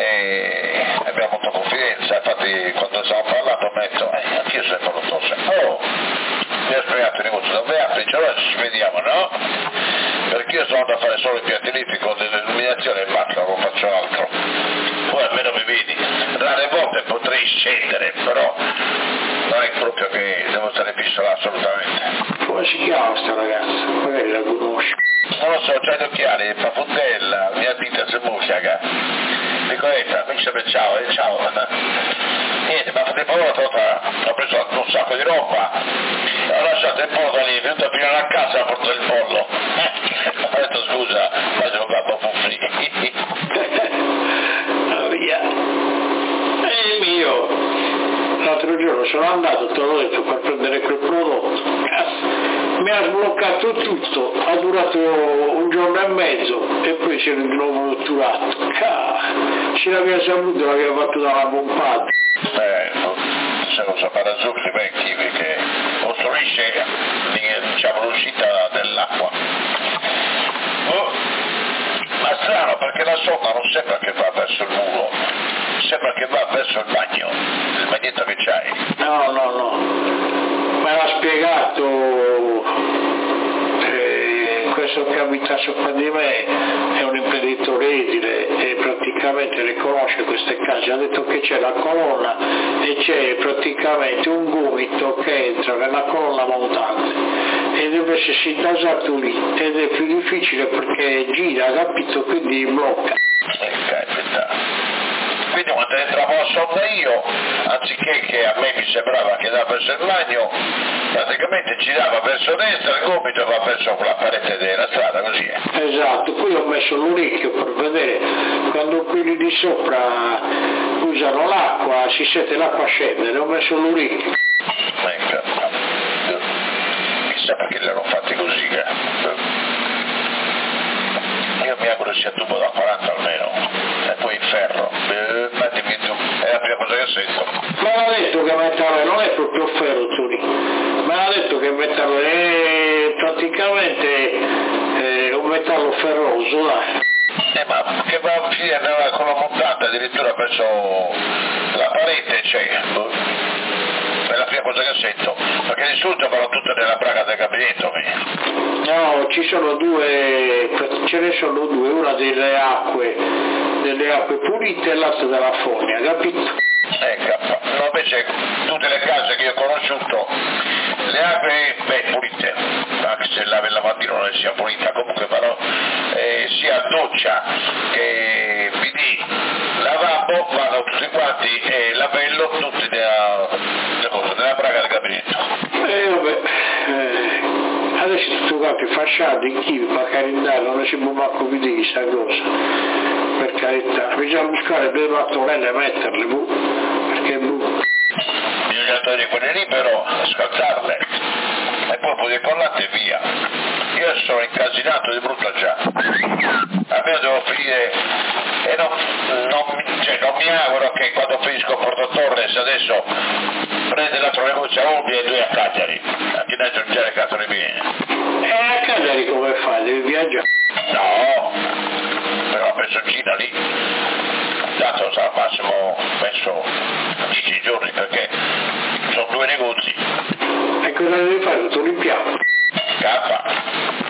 faccio altro. Poi almeno mi vedi, rare volte potrei scendere, però non è proprio che devo stare fisso là assolutamente. Come si chiama sta ragazza? Magari la conosci. Non lo so, c'hai gli occhiali, Pafutella, mia vita si mucchiaga. Dico, etta, mi dice ciao, e ciao. Niente, ma fate paura, ho preso un sacco di roba, ho lasciato il pollo lì, è venuto a finire a casa a portare il pollo. Ho detto scusa, ma devo fare un po' free. Ah, via. E il mio, l'altro giorno sono andato, te l'ho detto, per prendere quel prodotto. Cazzo. Mi ha sbloccato tutto, ha durato un giorno e mezzo e poi c'era di nuovo otturato. Ce l'aveva saputo, l'aveva fatto dalla pompata. Eh, se lo so, parazucchi vecchi perché ostruisce diciamo, l'uscita dell'acqua. Oh, ma strano perché la sonda non sembra che va verso il muro, sembra che va verso il bagno, il bagnetto che c'hai. No, no, no, me l'ha spiegato, eh, questo che abita sopra di me è un imprenditore edile e praticamente riconosce queste case, ha detto che c'è la colonna e c'è praticamente un gomito che entra nella colonna montante e deve essere intasato lì ed è più difficile perché gira, capito, quindi blocca. Eh, capita. Quindi quando entravo a sonda io, anziché che a me mi sembrava che andava verso il bagno, praticamente girava verso destra, il gomito va verso quella parete della strada, così è. Esatto, qui ho messo l'orecchio per vedere quando quelli di sopra usano l'acqua, si sente l'acqua scendere, ho messo l'orecchio. Ecco, chissà perché li hanno fatti così, eh. Io mi auguro sia tubo da quaranta almeno, e poi in ferro, eh, ma dimmi tu, è la prima cosa che sento. Me l'ha detto che metallo non è proprio ferro, Turi, me l'ha detto che metallo è praticamente eh, un metallo ferroso, dai. Eh ma che va a finire con la montata addirittura verso la parete, cioè, è la prima cosa che sento, perché di solito vanno tutte nella braga del gabinetto. No, ci sono due, ce ne sono due, una delle acque, delle acque pulite e l'altra della fogna, capito? Ecco, no, invece tutte le case che io ho conosciuto, le acque, beh, pulite, anche se lavi il lavandino non è sia pulita, comunque però eh, sia doccia che P D, lavabo, vanno tutti quanti e lavello tutti nella, nella braga del gabinetto. E eh, vabbè, eh, adesso tutto quanto fasciato in chivi, per carità, non si può manco vedere questa cosa, per carità, bisogna buscare due mattonelle e metterle, bu, perché bu. Bisogna togliere quelle lì però, scaldarle, e poi poi decollate e via. Io sono incasinato di brutto già, almeno devo finire, e non, non, cioè, non mi auguro che quando finisco Porto Torres adesso prende l'altro negozio a Olbia e due a Cagliari, anche da aggiungere cazzo ne viene. E a Cagliari come fai? Devi viaggiare? No, però la personcina lì, tanto sarà massimo, penso, dieci giorni perché sono due negozi. E cosa devi fare? Tutto l'impianto? K.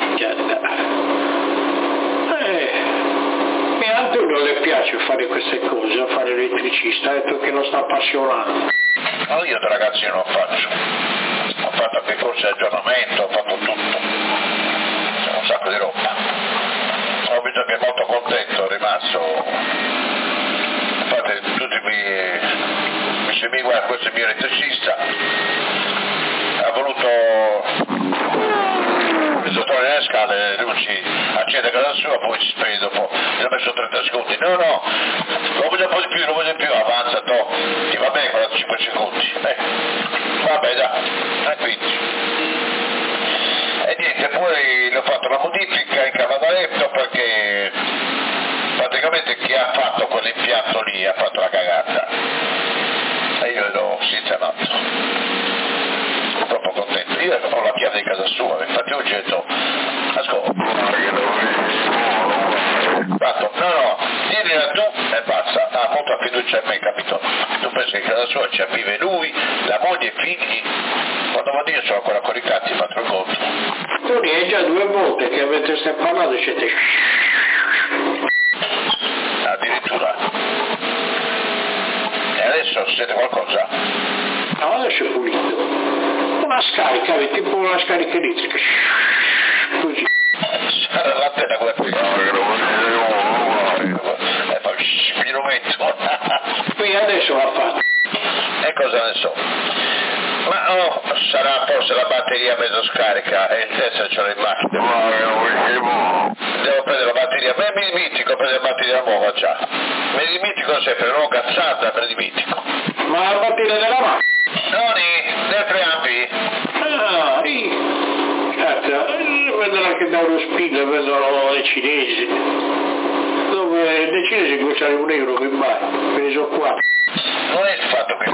Eh, e a Antonio le piace fare queste cose, fare elettricista, ha detto che lo sta appassionando. No, io da ragazzi non faccio, ho fatto anche corsi di aggiornamento, ho fatto tutto, un sacco di roba. Ho visto che è molto contento, è rimasto, infatti tutti mi, mi si mi guarda, questo è il mio elettricista, ha voluto togliere le scale, le luci, accende casa sua, poi si spegne dopo, mi ha messo trenta secondi, no no, lo voglio un po' di più, lo voglio di più, avanza, to, ti va bene quarantacinque secondi, eh, vabbè dai, e quindi, e niente, poi le ho fatto una modifica in cavadaletto perché praticamente chi ha fatto quell'impianto lì ha fatto la cagata, e io l'ho sistemato. Troppo contento, io ho la chiave di casa sua, infatti oggi ho detto, ascolta, fatto, no no, dirgliela tu e basta, ha molta fiducia in me, capito? Tu pensi che in casa sua ci vive lui, la moglie e i figli, quando vado io sono ancora con i cazzi, ma te lo conto. Tu ne hai già due volte che mentre stai parlando siete... so, si sente qualcosa? No, adesso è pulito. Una scarica, tipo una scarica elettrica. Così. Sarà l'antenna quella qui. E fa il rumento. Qui adesso l'ha fatto. E cosa ne so? Ma oh, sarà forse la batteria mezzo scarica e in testa ce l'ho in macchina. Devo prendere la batteria, beh mi dimentico prendere la batteria nuova già. Mi dimentico sempre, non ho cazzata, mi dimentico. Ma la batteria della macchina? Noni, del tre ampi? Ah, sì. Cazzo, vedono anche da uno spillo, vedono i cinesi. Dove dei cinesi costano un euro che mai, me ne so qua. Non è il fatto che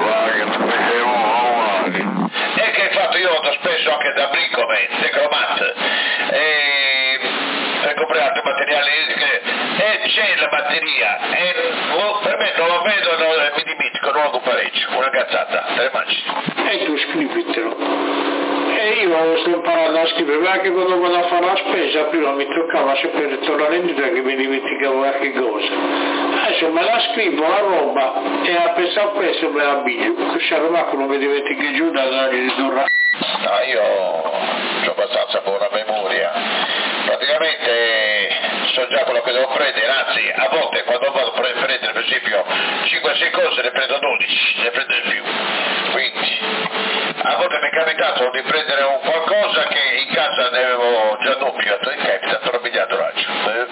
è che il fatto io vado spesso anche da Bricoman, da Cromat, e per comprare altri materiali e c'è la batteria e per me non lo vedo, non, mi dimentico, non lo pareggio, una cazzata, te le mangi. E tu scrivitelo. E io sto imparando a scrivere, anche quando vado a fare la spesa, prima mi toccava sempre tornare indietro che mi dimenticavo qualche cosa. Adesso me la scrivo la roba e a penso a questo me la biglio, così a Roma non mi dimentichi giù da dargli durare. No, io ho abbastanza buona memoria, praticamente so già quello che devo prendere, anzi a volte quando vado a prendere per esempio cinque sei cose ne prendo dodici, ne prendo di più, quindi a volte mi è capitato di prendere un qualcosa che in casa ne avevo già doppio, e capita un miliardo raggio,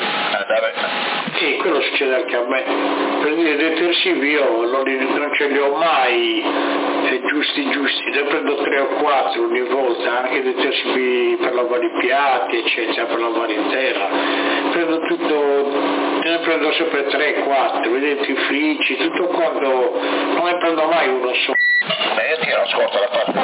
e quello succede anche a me, per dire detersivi io non, li, non ce li ho mai eh, giusti giusti, ne prendo tre o quattro ogni volta, anche detersivi per lavare i piatti eccetera, per lavare in terra, prendo tutto, ne prendo sempre tre quattro, i dentifrici, tutto quanto, non ne prendo mai uno solo. Beh, io tiro ascolta la parte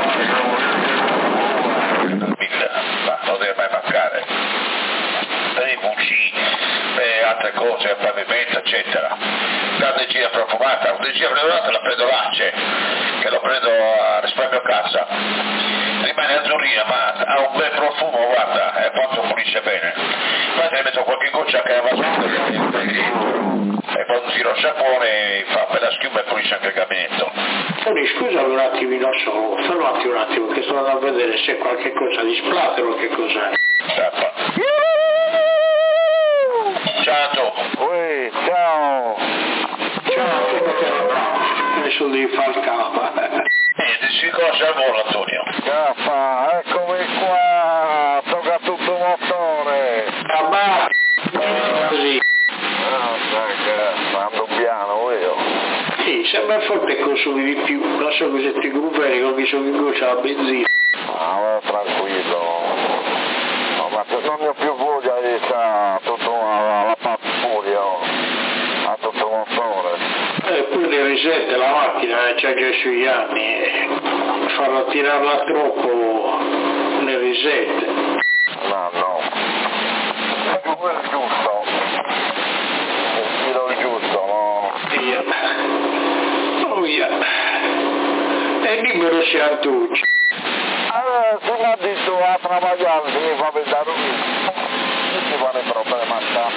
ma non deve mai mancare per i buci, per altre cose, il pavimento eccetera. La regina profumata, una regina profumata la prendo lace, che lo prendo a risparmio casa, rimane azzurrina ma ha un bel profumo, guarda, e quanto pulisce bene, infatti ne metto qualche goccia che va su e poi tiro il sapone, fa bella schiuma e pulisce anche il gabinetto. Tony, scusami un attimino solo, fermati un attimo che sto andando a vedere se qualche cosa di splatter o che cos'è. Zappa. Ciao. Ui, ciao. Ciao. Adesso devi far il capo. Niente, si cosa al volo Antonio. Caffa, eccomi qua, tocca tutto motore. Cabà. Così. Ah, sai che ando piano io. Sì, sembra forte che consumi di più, non so cosa ti gruppi con chi sono in goccia la benzina. Ah, tranquillo. No, ma non ne ho più voglia di stare tutto alla patturia, a tutto motore. E poi le risette la macchina, eh, c'è già sugli anni, eh, farla tirarla troppo le risette. No, no. È più quel giusto. Il tiro giusto, no? Via. Oh via. E libero si Antucci. Allora, se mi ha detto a travagliare, se mi fa pensare un non si fa un problema sta.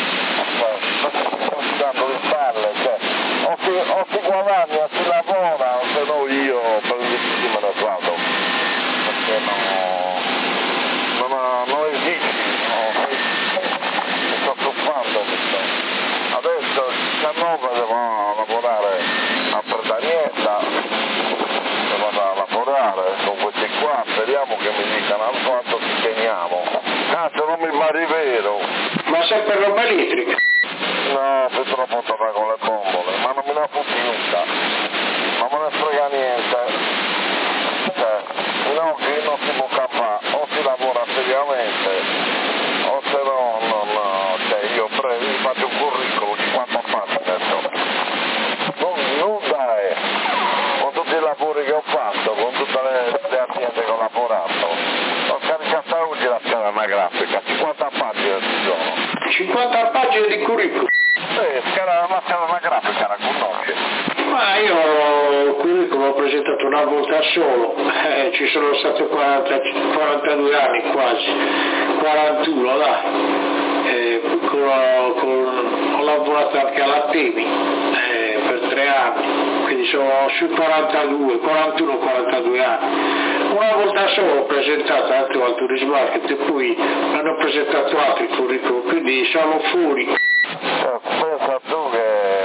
Sto dando le spalle, cioè, o si, o si guadagna, si lavora, o se no io per il sì me ne vado. Perché no, non, non esiste, no, mi sto stufando questo. Adesso il diciannove devo lavorare a Pretanietta, devo a lavorare con questi qua, speriamo che mi dicano al quanto ci teniamo. Cazzo, non mi pare vero. Ma sempre roba elettrica? No, purtroppo torna con le bombole, ma non me ne fotti nulla. Ma non ne frega niente. Cioè, no, che non si può campare, o si lavora seriamente, o se no, no, no, cioè io prendo, faccio un curriculum di quanto faccio adesso. Non, nulla è, con tutti i lavori che ho fatto, con tutte le, le aziende che ho lavorato. Ho caricato oggi la scheda anagrafica, cinquanta pagine ci sono. cinquanta pagine di curriculum? Eh, scheda, la scheda anagrafica la conosci. Ma io il curriculum l'ho presentato una volta solo, eh, ci sono stato quaranta, quarantadue anni quasi, quarantuno dai, eh, con, con, ho lavorato anche alla Temi eh, per tre anni, quindi sono sui quarantadue, quarantuno quarantadue anni. Una volta solo ho presentato anche al Tourist Market e poi hanno presentato altri curriculum, quindi sono fuori. Eh, pensa tu che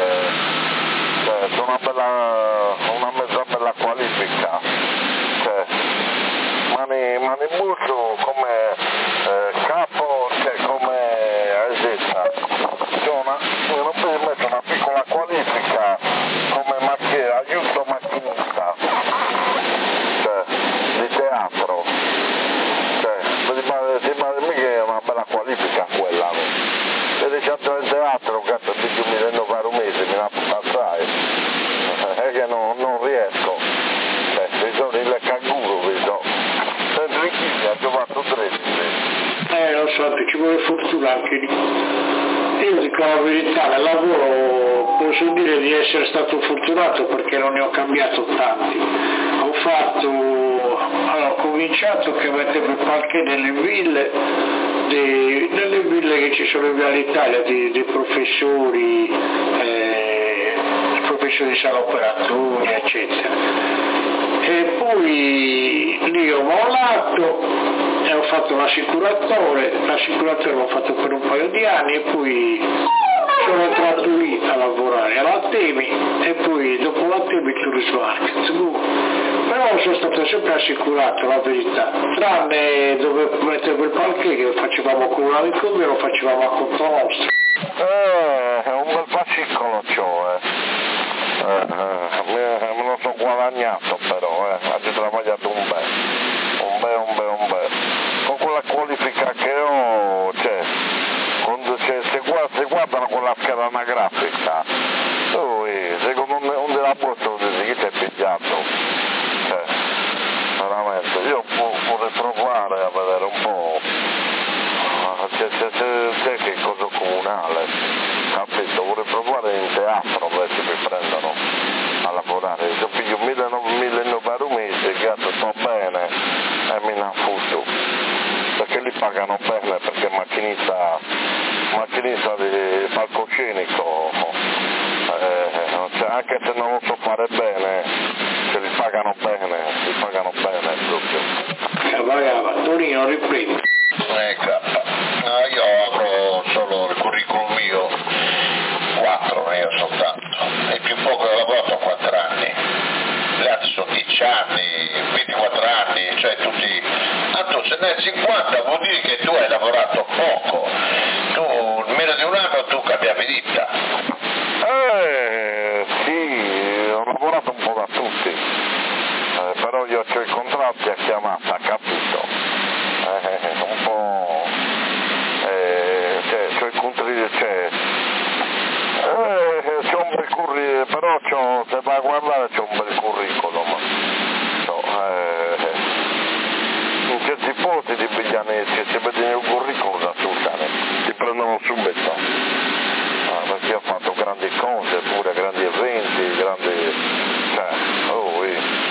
cioè, c'è una bella, una mezza bella qualifica, cioè, mani, mani muso come eh, capo, cioè come esista, c'è una, non puoi mettere una piccola qualifica come macchina, aiuto macchinista, cioè, di teatro, cioè, ti pare mica che è una bella qualifica quella, no? Se diciamo il teatro, cazzo, dico mi rendo per un mese, mi la passai, è che no, non riesco, cioè, ci sono il canguro, vedo, sempre in chiesa, ho fatto tre. Eh, lo so, ci vuole fortuna anche lì. Io dico la verità, nel lavoro posso dire di essere stato fortunato perché non ne ho cambiato tanti. Ho fatto, allora, ho cominciato che mettevo il parquet nelle ville, dei, nelle ville che ci sono in via l'Italia, dei, dei professori, eh, professori di sala operatori, eccetera. E poi lì ho mollato e ho fatto l'assicuratore, l'assicuratore l'ho fatto per un paio di anni e poi sono entrato lì a lavorare alla Temi e poi dopo la Temi il Tourist Market. Però sono stato sempre assicurato, la verità, tranne dove mettevo il parquet che facevamo con un amico mio, lo facevamo a conto nostro. Eh, è un bel fascicolo ciò, eh. Eh, eh, me, me lo so guadagnato però, eh, ha travagliato un bel, un bel, un bel, un bel. Con quella qualifica che ho, cioè, quando, cioè se, guarda, se guardano quella scheda anagrafica, oh, eh, secondo me un della borsa che ti è pigliato, cioè, veramente, io vorrei provare a vedere un po', c'è, c'è, c'è, c'è che cosa comunale, capito, vorrei provare in teatro, se mi prendono a lavorare, se piglio mille euro per un mese, cazzo, sto bene e mi ne affutto, perché li pagano bene, perché macchinista, macchinista di palcoscenico, eh, cioè, anche se non lo so fare bene, se li pagano bene, li pagano bene proprio. Cavagava, Torino, riprendi. Ecco, no, io avrò solo il curriculum mio, quattro io soltanto, il più poco che ho lavorato quattro anni, gli altri sono dieci anni, ventiquattro anni, cioè tutti, ah tu se ne hai cinquanta vuol dire che tu hai lavorato poco, tu in meno di un anno tu cambiavi ditta. Eh sì, ho lavorato un po' da tutti, eh, però io ho i contratti a chiamata, capito? Eh, un po', eh, cioè, c'ho i contratti, cioè, eh, c'ho un bel curriculum, però c'ho, se vai a guardare c'ho un bel curriculum, so, eh, in certi posti ti pigliano, se ti vedono il curriculum da Susane, ti prendono subito, ah, perché ho fatto grandi cose, pure grandi eventi, grandi, cioè, oh, eh.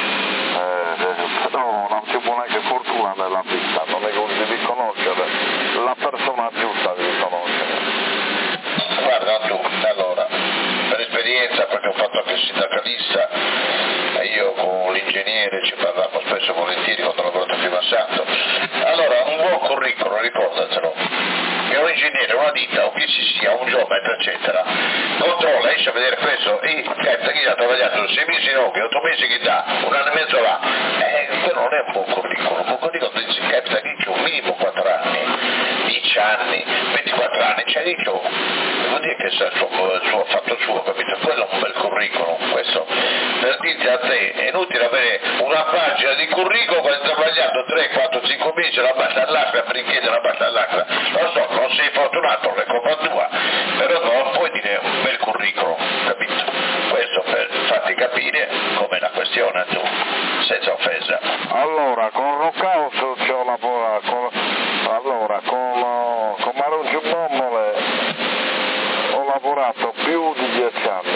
No, non ci vuole neanche fortuna nella vita, non è che devi conoscere la persona giusta, devi conoscere. Guarda tu, allora, per esperienza, perché ho fatto anche il sindacalista, e io con l'ingegnere ci parlavamo spesso e volentieri quando ho lavorato prima a Santo. Allora, un buon curriculum, ricordatelo, è un ingegnere, una ditta, o chi ci sia, un geometra, eccetera, controlla, esce a vedere questo, e cazzo chi ha travagliato sei mesi no, che otto mesi che dà, un anno e mezzo là, eh, quello non è un buon curriculum, un buon curriculum dice, cazzo chi c'è un minimo quattro anni, dieci anni, ventiquattro anni, c'è di più, devo dire che sa il suo, il suo fatto suo, capito? Quello è un bel curriculum, questo, per dirti a te, è inutile avere una pagina di curriculum quando hai travagliato tre, quattro, cinque mesi, la basta all'acqua, per richiedere la basta all'acqua, lo so, non sei fortunato, non è colpa tua, però non puoi dire un bel curriculum, capito? Questo per farti capire com'è la questione tu, senza offesa. Allora, con Rockhouse ci ho lavorato, allora, con, con Maruggi Bombole ho lavorato più di dieci anni,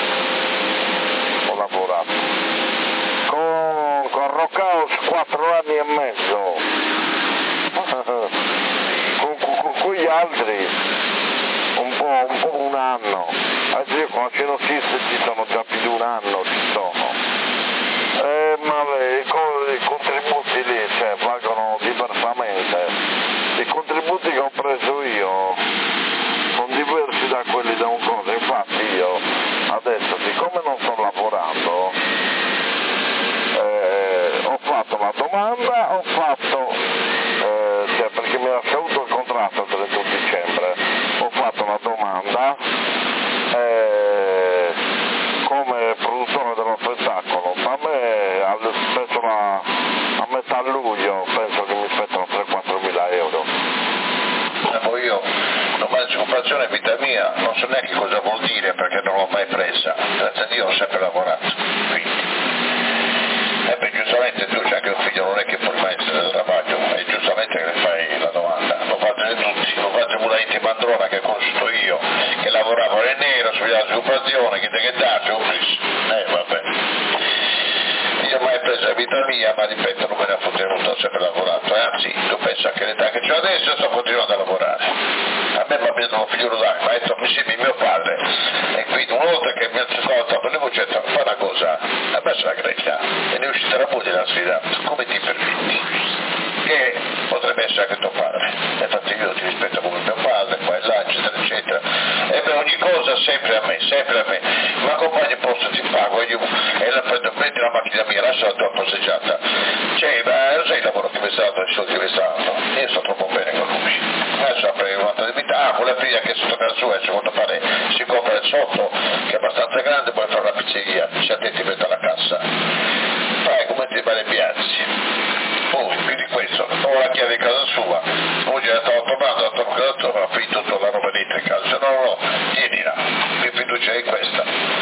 ho lavorato, con, con Rockhouse quattro anni e mezzo, con, con, con quegli altri un po', un po' un anno, Anzi, io con la sinusitis ci sono già più di un anno, ci sono. Eh, ma le, i, i contributi lì, cioè, valgono diversamente. I contributi che ho preso io sono diversi da quelli da un cosa, infatti io adesso, siccome non sto lavorando, eh, ho fatto la domanda, ho fatto, eh, cioè perché mi era scaduto il contratto il trentuno dicembre, ho fatto la domanda eh, come produttore dello spettacolo, a me penso la, a metà luglio penso che mi spettano tre quattro mila euro. Eh, poi io normale disoccupazione è vita mia, non so neanche cosa vuol dire perché non l'ho mai presa, grazie a Dio ho sempre lavorato, quindi. E beh, giustamente tu c'hai anche un figlio, non è che puoi mai essere del travaglio, e giustamente che le fai la domanda, lo fate tutti, lo fate Mulaiti Mandrona che ho conosciuto io, che lavorava nel nero, sulla disoccupazione, che te che dà, eh vabbè. Io mai preso la vita mia, ma ripeto, non me ne ha fottenuto, ho sempre lavorato, e anzi, tu pensa che l'età che ho adesso sto continuando a lavorare. A me mi ha preso un figlio d'anno, ma ha detto mi sembri mio padre, e quindi una volta che mi ha ascoltato le voci, fa una cosa, a me se la greca, e ne è uscita la moglie e l'ha sfidato, come ti permetti? Che potrebbe essere anche tuo padre, e infatti io ti rispetto come mio padre, qua e là, eccetera, eccetera, e beh, ogni cosa sempre a me, sempre a me, ma compagni il posto ti pago, io, e la prendo, prendi la macchina mia, lascia la tua passeggiata, cioè, ma lo sai il lavoro che mi sta dando, il soldo che mi sta dando, io sto troppo bene con lui, adesso apre un'altra di vita, ah, vuole aprire anche sotto casa sua, e secondo fare, si compra il sotto, che è abbastanza grande, poi fare una pizzeria, si attenti per la cassa, fai come ti pare piazzi. Poi, più di questo, ho la chiave di casa sua, oggi la stavo provando, la stavo casa sua, ha finito tutta la roba elettrica, se no, no, tienila, mi fiducia in questa.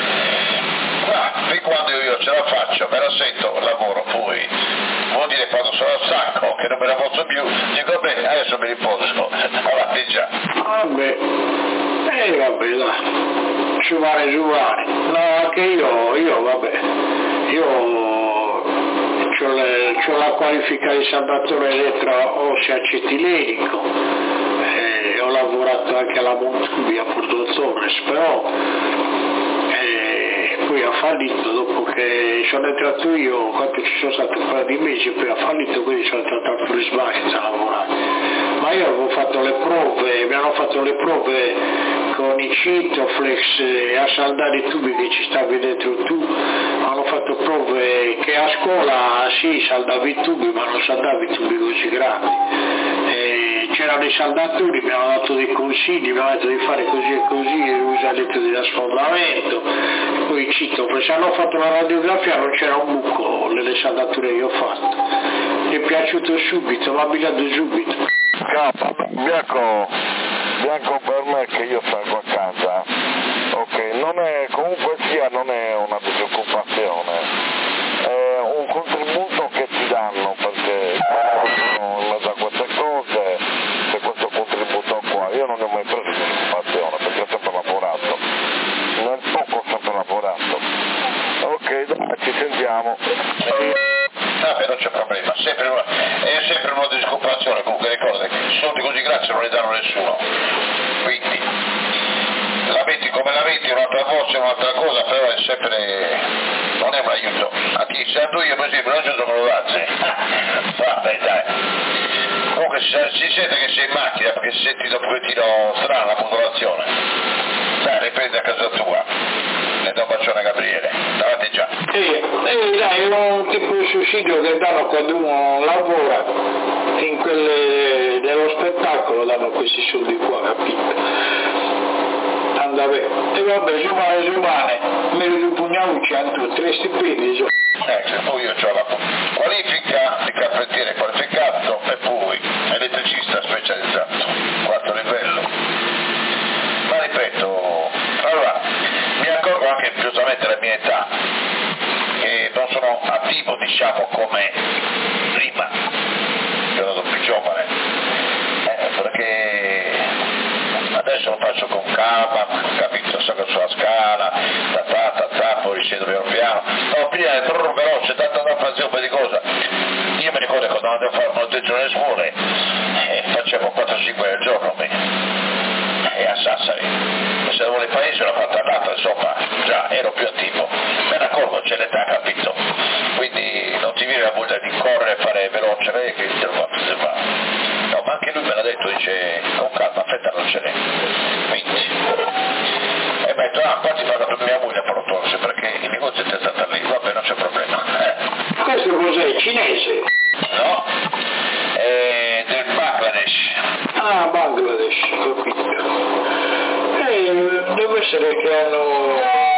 Ma, fin quando io ce la faccio, me la sento, lavoro, poi, vuol dire quando sono al sacco, che non me la posso più, dico bene, adesso mi riposo, avanti già. Vabbè, eh vabbè, dai, giovane, giovane, no, anche io, io, vabbè, io... C'ho, le, c'ho la qualifica di saldatore elettrooseo-acetilenico, eh, ho lavorato anche alla Montubia a Porto Torres, però eh, poi ha fallito dopo che sono entrato io, quando ci sono stato un paio di mesi, poi ha fallito, quindi sono entrato al Frisbach a lavorare. Ma io avevo fatto le prove, mi hanno fatto le prove con i Citoflex e a saldare i tubi che ci stavi dentro tu, hanno fatto prove che a scuola sì saldavi i tubi ma non saldavi i tubi così grandi, e c'erano i saldatori, mi hanno dato dei consigli, mi hanno detto di fare così e così, usa il letto di sfondamento, poi i Citoflex, hanno fatto la radiografia, non c'era un buco nelle saldature che ho fatto, mi è piaciuto subito, mi ha abitato subito. Capo, Bianco, Bianco per me che io salgo a casa, ok, non è, comunque sia non è una disoccupazione, è un contributo che ti danno perché sono in mezzo a queste cose, c'è questo contributo qua, io non ne ho mai preso disoccupazione perché ho sempre lavorato, nel poco ho sempre lavorato, ok, dai, ci sentiamo. Vabbè, non c'è problema, sempre una, è sempre una disoccupazione, comunque le cose, soldi così grassi non li danno nessuno, quindi la metti come la metti, un'altra voce, un'altra cosa, però è sempre, non è un aiuto, a chi se tu io per esempio non aiuto me lo dazzi, vabbè dai, comunque si, si sente che sei in macchina perché si senti un pochettino strana la modulazione, dai riprendi a casa tua, ne do un bacione a Gabriele, davanti già. Eh, eh, dai, è un tipo di sussidio che danno quando uno lavora in quelle dello spettacolo, danno questi soldi qua, capito? Andava bene. E vabbè, giovane, giovane, meglio di pugnaucci, hanno tre stipendi. Ecco, poi io ho la qualifica di carpentiere qualificato e poi elettricista specializzato, quarto livello. Ma ripeto, allora, mi accorgo anche giustamente la mia età, che non sono attivo diciamo come prima, che ero più giovane, eh, perché adesso lo faccio con calma, capito, salgo sulla scala, ta ta ta ta, poi scedo piano piano, no, prima è troppo veloce, tanta da fare un po' di cosa, io mi ricordo quando andavo a fare un noteggio nelle scuole, eh, facevo quattro cinque al giorno, me. E a Sassari, se avevo le paesi l'ho fatta andata, No, qua ti parla per mia moglie a Portoso, perché il negozio è testato lì, vabbè, non c'è problema. Eh. Questo cos'è? Cinese? No, è del Bangladesh. Ah, Bangladesh, capito. Eh, deve essere che hanno,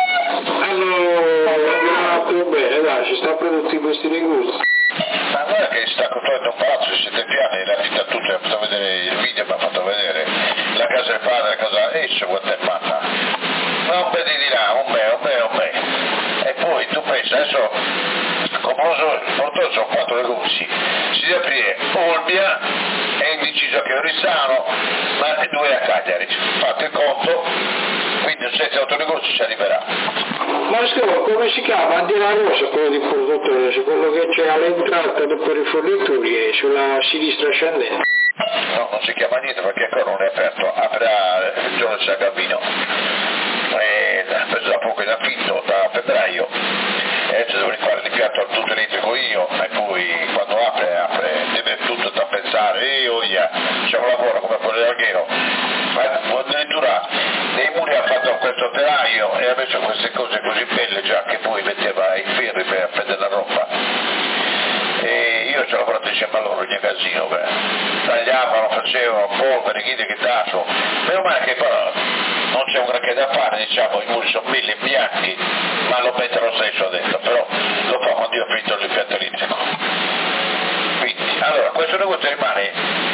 hanno lavorato bene, dai, ci sta prodotti questi negozi. Ma guarda che sta costruendo un palazzo di sette piani, l'ha vista tutta, ha fatto vedere il video, mi ha fatto vedere la casa del padre, la casa esce, quanto è fatta. Ma un bel di là, un bel, un bel, un bel. E poi tu pensi, adesso Comoroso, Portoso sono quattro negozi, si deve aprire Olbia, è indeciso che Oristano, ma due a Cagliari. Fate il conto, quindi un sette otto negozi ci arriverà. Ma scusa, come si chiama? Bandiera rossa quello di produttore, se quello che c'è all'entrata dopo i fornitori è sulla sinistra scendente. No, non si chiama niente perché ancora non è aperto, aprirà il giorno del Gambino. E ha preso da poco in affitto da febbraio e adesso devo rifare l'impianto al tutto elettrico io e poi quando apre apre, deve tutto da pensare, e oh yeah, c'è un lavoro come quello dell'Alghero, ma addirittura nei muri ha fatto questo telaio e ha messo queste cose così belle già che poi metteva i ferri per prendere la roba. E io ci ho lavorato insieme a loro in casino, beh. Tagliavano, facevano polvere, ghide che tasso, meno male che però non c'è un granché da fare, diciamo, i muri sono mille bianchi, ma lo metterò stesso dentro, però lo fa quando io ho finito l'impianto elettrico. Quindi, allora, questo negozio rimane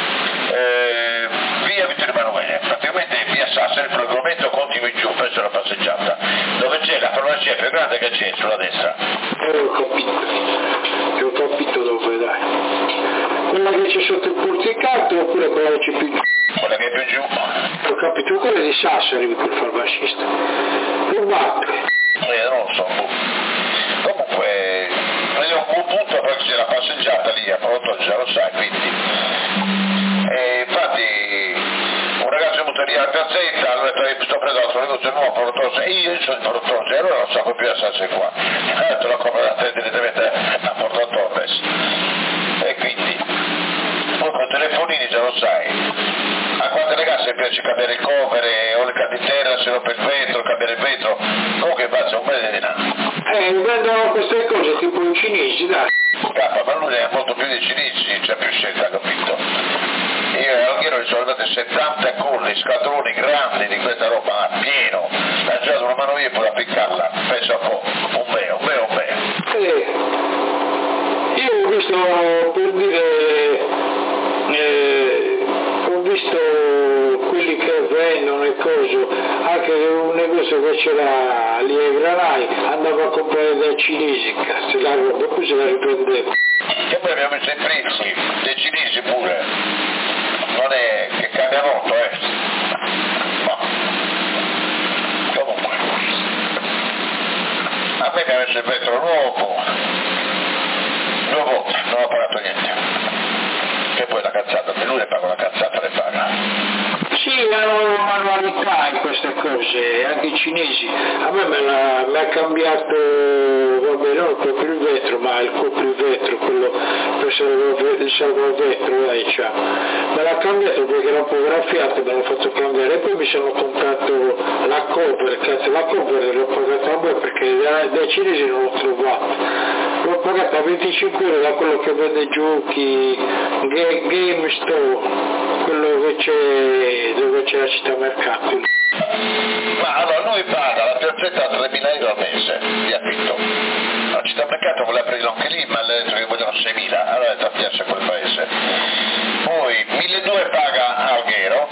eh, via Vittorio Emanuele, praticamente via Sassari, il prolungamento continui giù verso la passeggiata, dove c'è la farmacia più grande che c'è sulla destra. Eh, ho capito, ho capito dove dai. Quella che c'è sotto il porticato oppure quella che c'è più giù? Quella che è più giù. Ho capito, quella di Sassari quel farmacista. Probabile. Eh, non lo so. Comunque, è un buon punto perché c'è la passeggiata lì a Porto, già lo sai, quindi. E infatti, un ragazzo è venuto lì alla piazzetta, allora ho detto, sto prendendo altro negozio nuovo a Porto, e io sono di Porto, e allora non so più a Sassari qua. Allora te lo compro da te direttamente a Porto Torres. E quindi, poi con i telefonini già lo sai. A quante ragazze piace cambiare il cover o le canditelle, se rompe il vetro, cambiare il vetro, comunque faccia un bel di là. Eh, vendono queste cose tipo i cinesi, dai. Cappa, ma lui è molto più dei cinesi, c'è più scelta, capito? Io a Alghero mi sono arrivate settanta colli, scatoloni grandi di questa roba, pieno, l'ha girato una mano io e poi a piccarla, pensa un po', un bel, un bel, un bel. Eh, io ho visto, per dire, eh, ho visto quelli che vendono e cose, anche un negozio che c'era lì ai Granai, andavo a comprare dai cinesi, cazzo, la roba, poi se la riprendevo. E poi abbiamo visto i prezzi dei cinesi pure, non è che cambia molto, eh. Ma comunque, a me mi ha messo il vetro nuovo, due volte, non ho pagato niente. Che poi la cazzata, se lui le paga una cazzata le paga. Sì, hanno manualità in queste cose, anche i cinesi. A me me l'ha, mi ha cambiato, vabbè, non il coprivetro, ma il coprivetro, quello per salvare il salvavetro, dai, cioè. Me l'ha cambiato perché era un po' graffiato, me l'ho fatto cambiare e poi mi sono comprato la cover, cazzo, la cover l'ho pagata a me perché dai, dai cinesi non l'ho trovata. L'ho pagata a venticinque euro da quello che vende giochi, Game Store, quello che c'è, dove c'è la città mercato. Ma allora lui paga la piazzetta a tremila euro al mese di affitto. La città mercato vuole aprire anche lì, ma le detto che vogliono seimila, allora è piace quel paese. Poi milleduecento paga a Alghero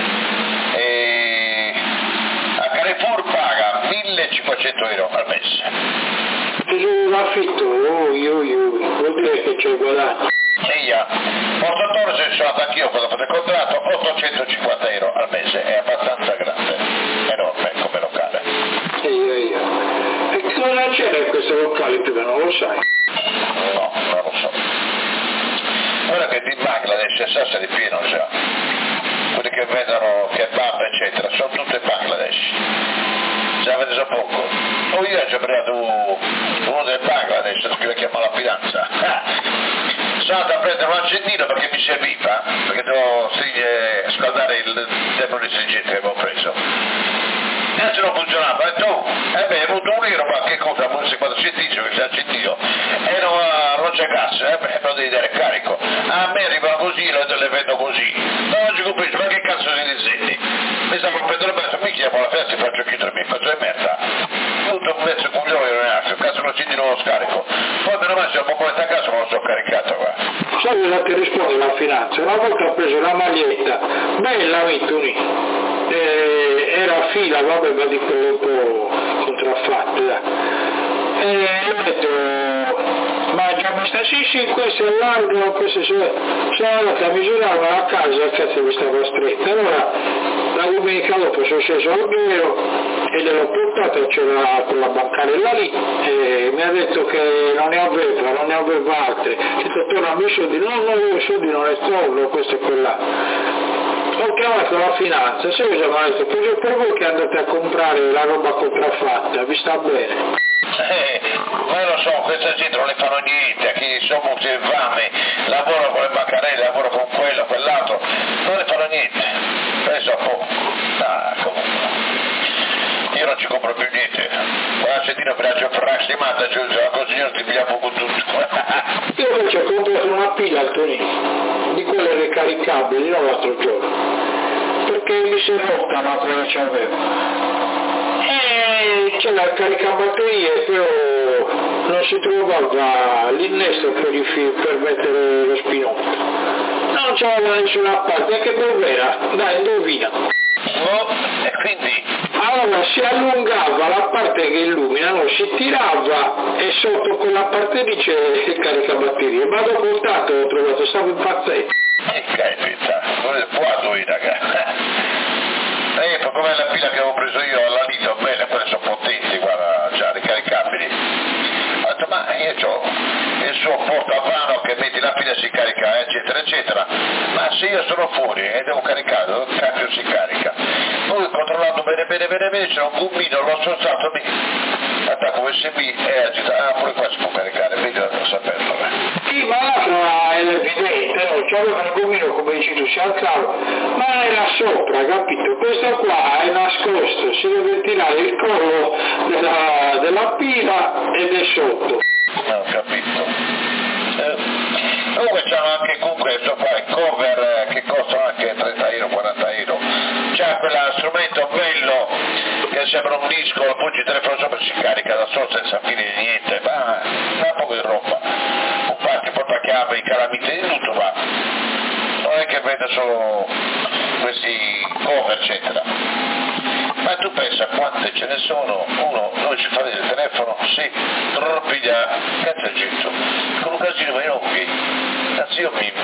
e a Carrefour paga millecinquecento euro al mese. E l'affitto, ui ui ui, vuol dire che c'è guadagno. E io, Porto Torres sono andato anch'io quando ho fatto il contratto, ottocentocinquanta euro al mese, è abbastanza grande, enorme come locale. E io, io. E cosa c'era in questo locale tu che non lo sai? No, non lo so. Guarda che di Bangladesh e Sassari pieno già. Quelli che vendono kebab eccetera, sono tutte Bangladesh. Già vede da poco. O io ho preso uno del Bangladesh che lo chiama la finanza. Sono andato a prendere un accendino perché mi serviva, perché devo scaldare il termone stringente che avevo preso. cazzo non funzionava, e tu, eh beh, hai avuto un euro, ma che cosa, quando si dice che si ha sentito, ero a Roger Gas, eh beh, però devi dare carico, a me arriva così, lo le vedo così, ma non ci capisco, ma che cazzo si dissetti? Mi sta rompendo le braccia, mi chiamo la festa, faccio chiudere, mi faccio di merda, tutto un pezzo coglione, non è altro, cazzo non senti, non lo scarico, poi meno male se ho poco a casa, ma lo so caricato qua. Sai cosa ti risponde la finanza? Una volta ho preso una maglietta, bella Mittuni, eh, era a fila, vabbè, ma di quelle un po' contraffatte, dai. E ho detto, ma già mi sta, sì sì, questo è largo, questo è, sono andata a misurare a casa, cazzo mi stava stretta, allora la domenica dopo sono sceso al vero e gliel'ho portato, c'era quella bancarella lì e mi ha detto che non ne aveva, non ne aveva altre, ho detto tornami i soldi, no no io i soldi non ne trovo, questo e quella. Ho chiamato la finanza, sai cosa mi ha detto? Perché per voi che andate a comprare la roba contraffatta, vi sta bene? Eh, ma lo so, questa gente non ne fanno niente, chi sono molto infame, lavoro con le bancarelle, lavoro con quello, quell'altro, non ne fanno niente. Penso a poco. Ah, comunque. Io non ci compro più niente. Guarda se tiro braccio frax di matta giù, se la consigliere ti pigliamo con tutto. Io invece ho comprato una pila al Tonino, di quelle ricaricabili, non l'altro giorno, perché mi si è rotta la quella che c'avevo. E c'era il caricabatterie, però non si trovava l'innesto per, il filo, per mettere lo spinotto. Non c'era da nessuna parte, che dov'era? Dai, indovina. Oh, e quindi? Allora si allungava la parte che illumina, no? Si tirava e sotto quella parte lì c'è il caricabatterie. Ma dopo un tanto l'ho trovato, stavo impazzendo. E capita, non è buono i ragazzi. E poi come la pila che avevo preso io alla Lido, bene, quelle sono potenti, guarda, già ricaricabili. Ho detto, ma io ho il suo portavano che metti la pila e si carica, eccetera, eccetera. Ma se io sono fuori e devo caricare, il cambio si carica. Poi controllando bene, bene, bene, bene, c'era un gommino, l'ho solzato lì. Attacco U S B e agita, ah, pure qua si può caricare, meglio non saperlo. Sì, ma l'altro è evidente, no? C'aveva il gommino, come dici tu, si alzava, ma era sopra, capito? Questo qua è nascosto, si deve tirare il collo della, della pila ed è sotto. No, ho capito. Eh, comunque c'hanno anche comunque questo qua il cover che costa anche trenta euro, quaranta euro. C'ha quella strumento bello che sembra un disco, lo poggi il telefono sopra e si carica da solo senza fili di niente, ma fa poco di roba. Un parte porta chiave, i calamite di tutto, ma non è che vede solo questi cover eccetera. Ma tu pensa quante ce ne sono, uno noi ci fa vedere il telefono, sì, piglia, cazzo è gente, con un casino ma io non vi, cazzo io mi,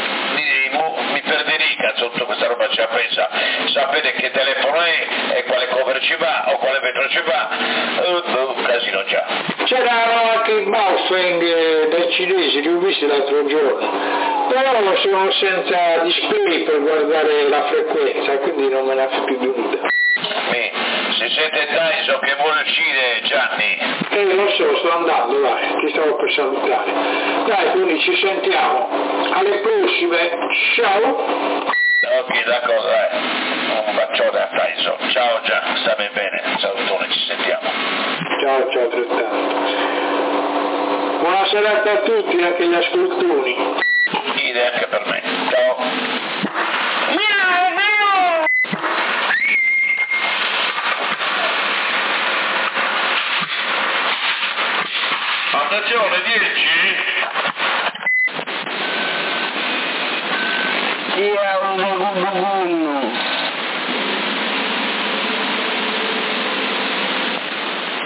mi, mi perderei cazzo tutta questa roba ci pensa, sapete che telefono è e quale cover ci va o quale vetro ci va, uh, uh, casino già. C'erano anche i Baofeng dai cinesi, li ho visti l'altro giorno, però sono senza display per guardare la frequenza, quindi non me ne ha più venuta. Mi, se siete Tyson che vuole uscire Gianni? Eh lo so, sto andando, dai, ti stavo per salutare. Dai, quindi ci sentiamo. Alle prossime, ciao! Ok, d'accordo, dai. Un bacione a Tyson. Ciao Gian, stammi bene, salutone, ci sentiamo. Ciao, ciao, altrettanto. Buona serata a tutti, anche gli ascoltoni. Idea anche per me. Ciao. Attenzione, dieci. Sì, è un